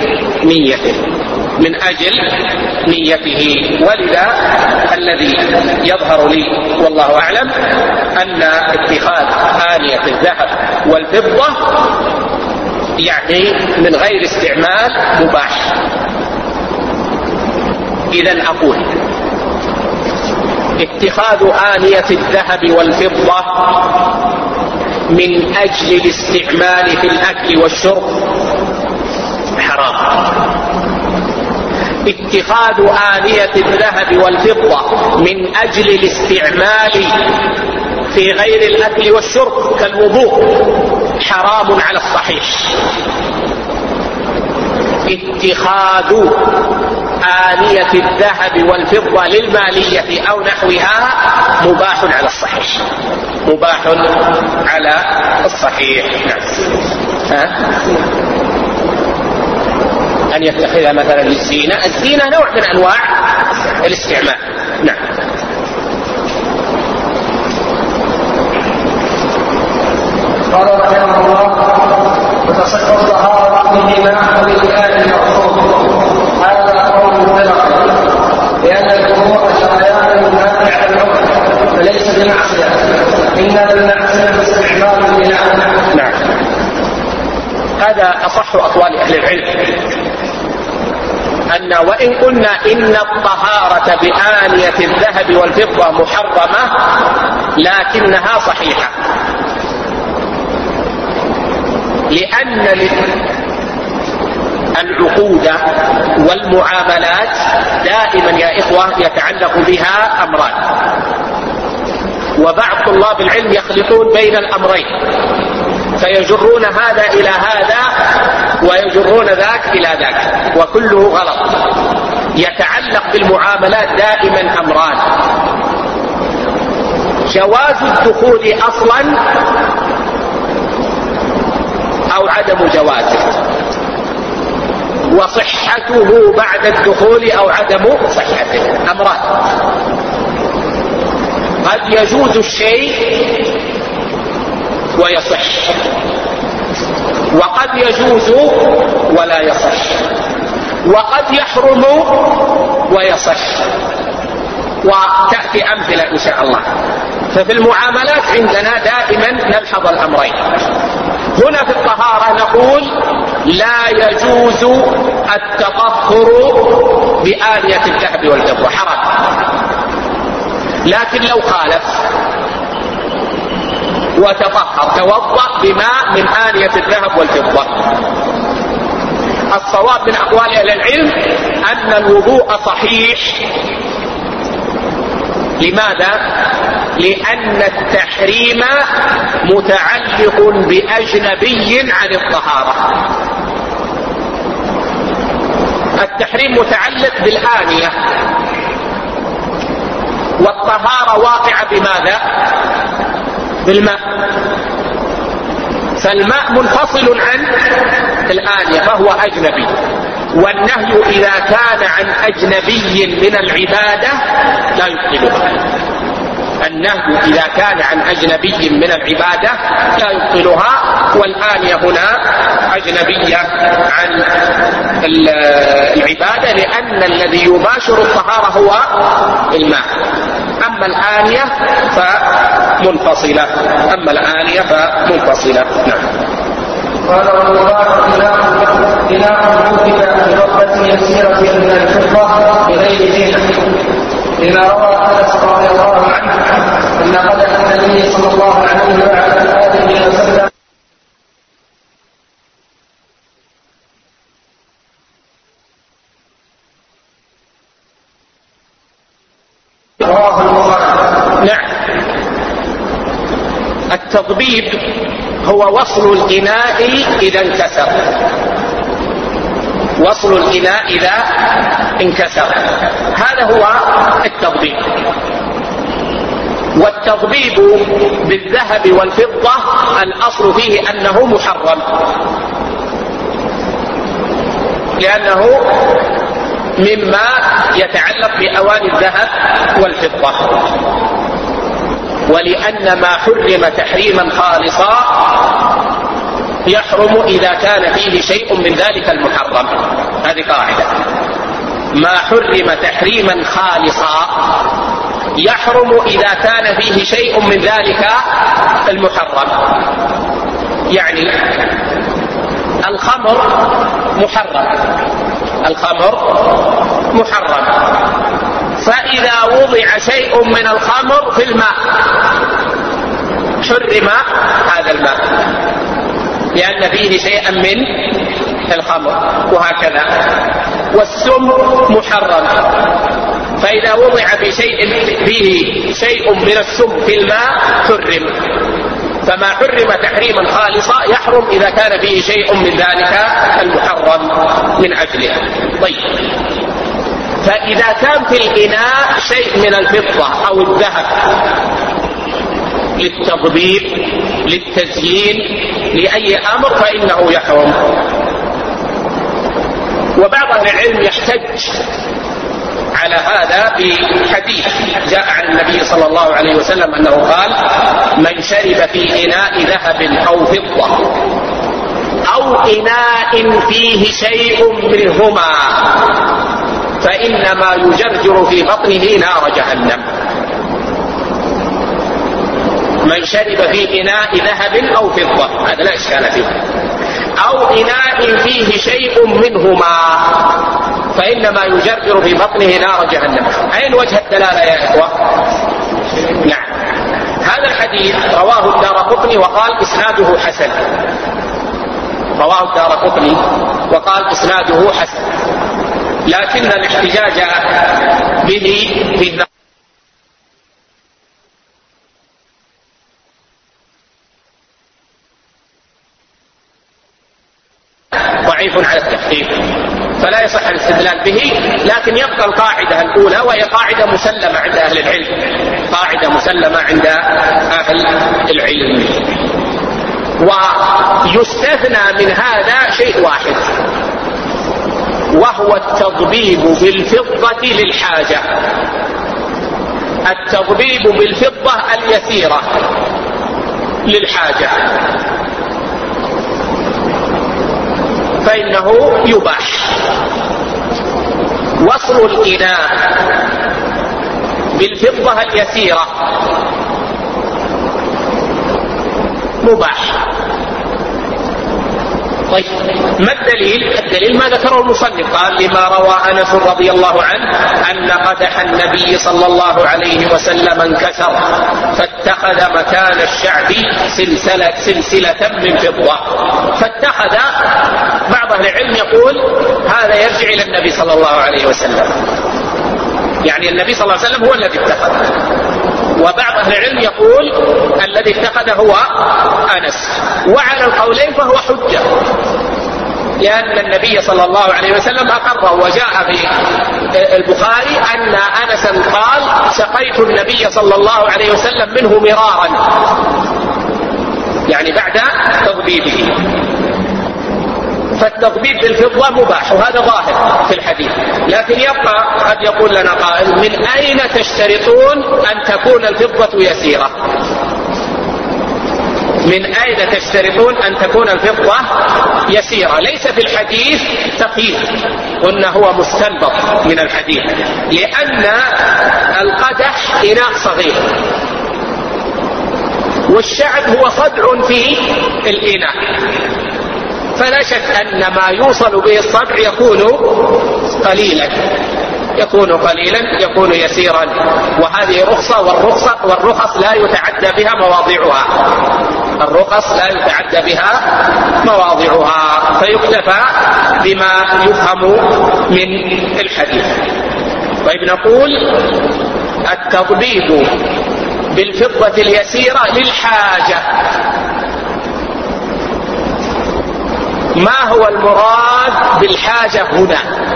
نيته. ولذا الذي يظهر لي والله أعلم أن اتخاذ آنية الذهب والفضة يعني من غير استعمال مباح. إذن أقول اتخاذ آنية الذهب والفضة من أجل الاستعمال في الأكل والشرب حرام. اتخاذ آنية الذهب والفضة من أجل الاستعمال في غير الأكل والشرب كالوضوء حرام على الصحيح. اتخاذ آنية الذهب والفضة للمالية أو نحوها مباح على الصحيح، مباح على الصحيح. أن يتخذها مثلا للزينة، الزينة نوع من أنواع الاستعمال. نعم. قال رحمه الله: وتصح الطهارة بهما وبالآن المقصود. هذا قول مبتلغ، لأن الوضوء جريان الماء على العقل فليس بمعصية، إنما المعصية استعمال الإناء. نعم، هذا أصح أقوال أهل العلم، أن وإن قلنا إن الطهارة بآنية الذهب والفضة محرمة لكنها صحيحة، لأن العقود والمعاملات دائما يا إخوة يتعلق بها أمران، وبعض طلاب العلم يخلطون بين الأمرين فيجرون هذا إلى هذا ويجرون ذاك إلى ذاك، وكله غلط. يتعلق بالمعاملات دائما أمران: جواز الدخول أصلا أو عدم جوازه، وصحته بعد الدخول أو عدم صحته. أمران: قد يجوز الشيء ويصح، وقد يجوز ولا يصح، وقد يحرم ويصح، وتأتي أمثلة إن شاء الله. ففي المعاملات عندنا دائما نلحظ الأمرين. هنا في الطهارة نقول لا يجوز التطهر بآنية الذهب والفضة، حرام. لكن لو خالف وتطهر توضأ بماء من آنية الذهب والفضة، الصواب من أقوال أهل العلم أن الوضوء صحيح. لماذا؟ لأن التحريم متعلق بأجنبي عن الطهارة. التحريم متعلق بالآنية، والطهارة واقعة بماذا؟ بالماء. فالماء منفصل عن الآنية فهو أجنبي، والنهي إذا كان عن أجنبي من العبادة لا يبطلها. النهي إذا كان عن أجنبي من العبادة لا يبطلها، والآنية هنا أجنبية عن العبادة، لأن الذي يباشر الطهارة هو الماء. أما الآنية فمنفصلة. نعم. قال: والمباح بناء وجد بضربة يسيرة من الفضة بغير زينة، لما روى أنس رضي الله عنه أن قدم النبي صلى الله عليه وعلى آله وسلم رواه البخاري. نعم. التضبيب هو وصل الإناء إذا انكسر، وصل الإناء إذا انكسر، هذا هو التضبيب. والتضبيب بالذهب والفضة الأصل فيه أنه محرم، لأنه مما يتعلق بأواني الذهب والفضة، ولأن ما حرم تحريما خالصا يحرم إذا كان فيه شيء من ذلك المحرم. هذه قاعدة: ما حرم تحريما خالصا يحرم إذا كان فيه شيء من ذلك المحرم. يعني الخمر محرم، فإذا وضع شيء من الخمر في الماء حرم هذا الماء لأن فيه شيئا من الخمر، وهكذا. والسم محرم، فإذا وضع فيه شيء من السم في الماء حرم، فما حرم تحريما خالصا يحرم إذا كان فيه شيء من ذلك المحرم من أجله. طيب، فإذا كان في الإناء شيء من الفضة أو الذهب للتضبيب للتزيين لأي أمر فإنه يحرم. وبعض أهل العلم يحتج على هذا بحديث جاء عن النبي صلى الله عليه وسلم أنه قال: من شرب في إناء ذهب أو فضة أو إناء فيه شيء منهما فإنما يجرجر في بطنه نار جهنم. من شرب في إناء ذهب أو فضة، هذا لا إشكال فيه، أو إناء فيه شيء منهما فإنما يجرجر في بطنه نار جهنم. أين وجه الدلالة يا إخوة؟ نعم، هذا الحديث رواه الدارقطني وقال إسناده حسن، رواه الدارقطني وقال إسناده حسن، لكن الاحتجاج به في ضعيف على التحقيق، فلا يصح الاستدلال به. لكن يبقى القاعدة الأولى، وهي قاعدة مسلمة عند أهل العلم، قاعدة مسلمة عند أهل العلم. ويستثنى من هذا شيء واحد، وهو التضبيب بالفضة للحاجة، التضبيب بالفضة اليسيرة للحاجة فإنه يباح. وصل الإناء بالفضة اليسيرة مباح. طيب، ما الدليل؟ الدليل ما ذكره المصنف، قال: لما روى أنس رضي الله عنه أن قدح النبي صلى الله عليه وسلم انكسر فاتخذ مكان الشعب سلسلة من فضة. فاتخذ، بعض أهل العلم يقول هذا يرجع إلى النبي صلى الله عليه وسلم، يعني النبي صلى الله عليه وسلم هو الذي اتخذ. وبعض أهل العلم يقول الذي اتخذ هو أنس، وعلى القولين فهو حجة، لأن النبي صلى الله عليه وسلم أقر. وجاء في البخاري أن أنسا قال: سقيت النبي صلى الله عليه وسلم منه مرارا، يعني بعد تضبيبه. فالتضبيب بالفضة مباح، وهذا ظاهر في الحديث. لكن يبقى قد يقول لنا قائل: من أين تشترطون أن تكون الفضة يسيرة؟ من أين تشترطون أن تكون الفضة يسيرة؟ ليس في الحديث تقييد، قلنا هو مستنبط من الحديث، لأن القدح إناء صغير، والشعب هو صدع في الإناء، فلا شك أن ما يوصل به الصدع يكون قليلا، يكون يسيرا. وهذه رخصة، والرخص لا يتعدى بها مواضعها، الرخص لا يتعدى بها مواضعها، فيكتفى بما يفهم من الحديث. طيب، نقول التضبيب بالفضة اليسيرة للحاجة. ما هو المراد بالحاجة هنا؟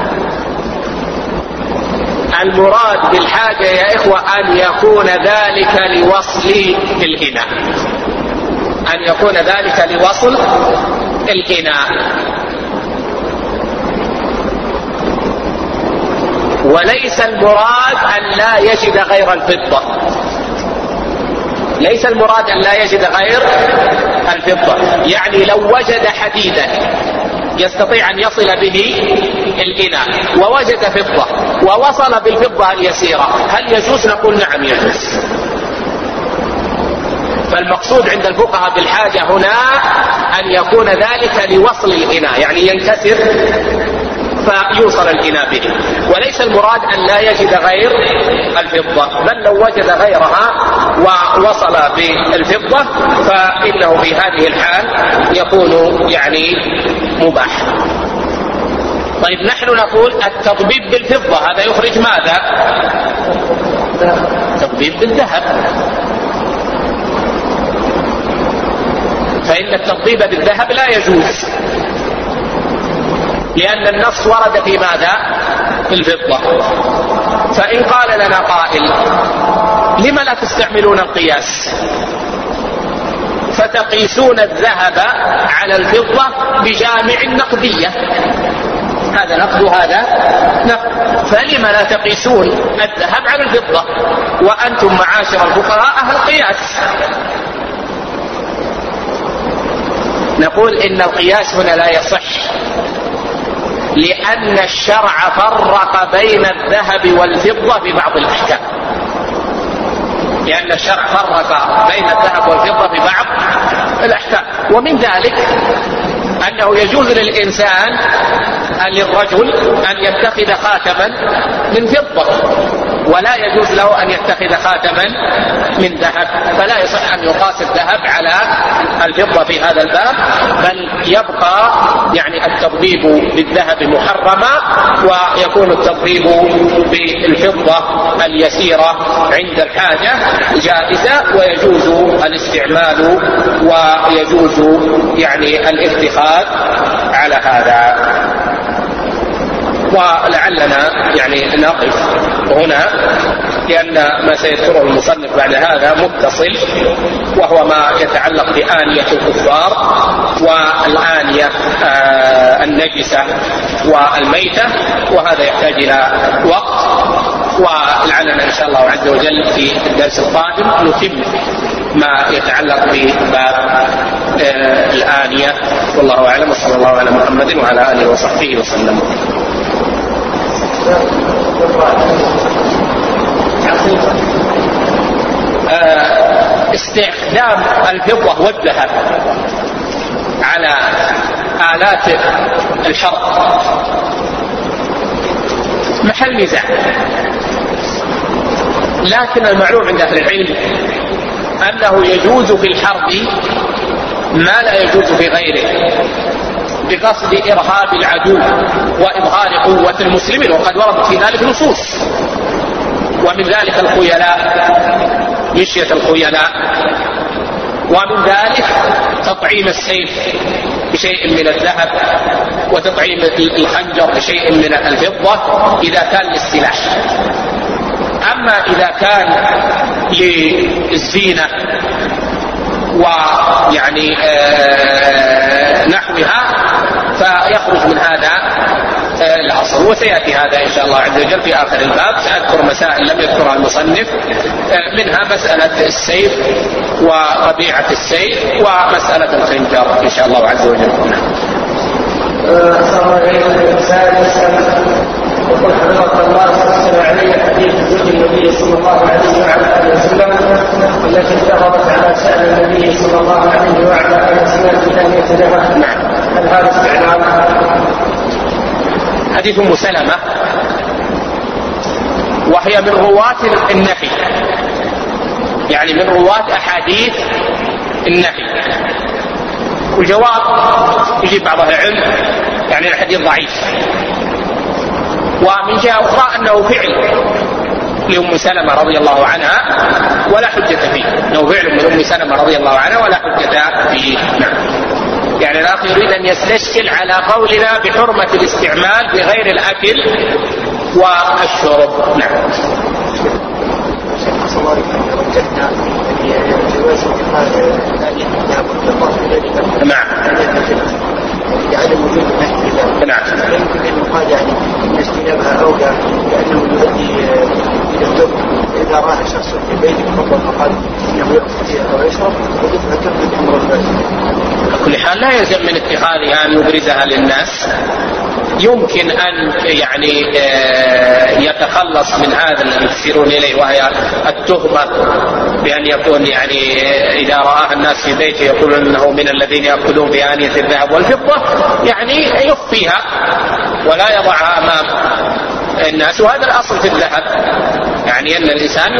المراد بالحاجة يا إخوة أن يكون ذلك لوصل الإناء، أن يكون ذلك لوصل الإناء، وليس المراد أن لا يجد غير الفضة، ليس المراد أن لا يجد غير الفضة. يعني لو وجد حديدا يستطيع أن يصل به الإناء ووجد فضة ووصل بالفضة اليسيرة، هل يجوز؟ نقول نعم يجوز. فالمقصود عند الفقهاء بالحاجة هنا أن يكون ذلك لوصل الإناء، يعني ينكسر فيوصل الإناء به. وليس المراد أن لا يجد غير الفضة، بل لو وجد غيرها ووصل بالفضة فإنه في هذه الحال يكون يعني مباح. طيب نحن نقول التطبيب بالفضة هذا يخرج ماذا؟ تطبيب بالذهب، فإن التطبيب بالذهب لا يجوز، لأن النص ورد في ماذا؟ في الفضة. فإن قال لنا قائل لما لا تستعملون القياس فتقيسون الذهب على الفضة بجامع النقدية، هذا نقد وهذا نقد، فلما لا تقيسون الذهب على الفضة وأنتم معاشر الفقهاء أهل قياس؟ نقول إن القياس هنا لا يصح، لأن الشرع فرق بين الذهب والفضة في بعض الأحكام، لأن الشرع فرق بين الذهب والفضة في بعض الأحكام، ومن ذلك أنه يجوز للإنسان للرجل أن يتخذ خاتما من فضة، ولا يجوز له أن يتخذ خاتما من ذهب، فلا يصح أن يقاس الذهب على الفضة في هذا الباب، بل يبقى يعني التطبيب بالذهب محرما، ويكون التطبيب بالفضة اليسيرة عند الحاجة جائزة، ويجوز الاستعمال ويجوز يعني الاتخاذ على هذا. ولعلنا يعني نقف هنا، لأن ما سيذكره المصنف بعد هذا متصل، وهو ما يتعلق بآنية الكفار والآنية النجسة والميتة، وهذا يحتاج إلى وقت، ولعلنا إن شاء الله عز وجل في الدرس القادم نتم ما يتعلق بباب الآنية. والله أعلم، وصلى الله على محمد وعلى آله وصحبه وسلم. استخدام الفضة والذهب على آلات الحرب محل نزاع، لكن المعلوم عند أهل العلم أنه يجوز في الحرب ما لا يجوز في غيره، بقصد إرهاب العدو وإظهار قوة المسلمين، وقد وردت في ذلك نصوص، ومن ذلك الخيلاء، مشية الخيلاء، ومن ذلك تطعيم السيف بشيء من الذهب، وتطعيم الخنجر بشيء من الفضة إذا كان للسلاح. أما إذا كان للزينة ويعني نحوها فيخرج من هذا العصر، وسيأتي هذا إن شاء الله عز وجل في آخر الباب. سأذكر مسائل لم يذكرها المصنف، منها مسألة السيف وطبيعة السيف ومسألة الخنجر إن شاء الله عز وجل. يقول حضرة الله أرسل علي حديث زوج النبي صلى الله عليه وعلى آله وسلم التي اتفقت على شأن النبي صلى الله عليه وعلى آله وسلم بأن يتجهز، هل هذا استعمال؟ حديث أم سلمة، وهي من رواة النفي، يعني من رواة أحاديث النفي، والجواب يجيب بعض العلم يعني الحديث ضعيف، ومن جهة أخرى أنه فعل لأم سلمة رضي الله عنها ولا حجة فيه، أنه فعل من أم سلمة رضي الله عنها ولا حجة فيه. نعم. يعني الأخ يريد أن يستشكل على قولنا بحرمة الاستعمال بغير الأكل والشرب. نعم. نعم. نعم. يمكن أن يقال يعني أن استلامها أولى لأنه يؤدي إلى الذب. إذا راح شخص في بيته فضل فقال إنه يأخذ فيها أو يشرب ويدفع كم أمر الفاسد. على كل حال لا يلزم من اتخاذها أن يبرزها للناس، يمكن أن يعني يتخلص من هذا الذي يشيرون إليه، وهي التهمة بأن يكون يعني إذا رآها الناس في بيته يقولون أنه من الذين يأكلون بآنية الذهب والفضة، يعني يخفيها ولا يضعها أمام الناس. وهذا الأصل في الذهب، يعني أن الإنسان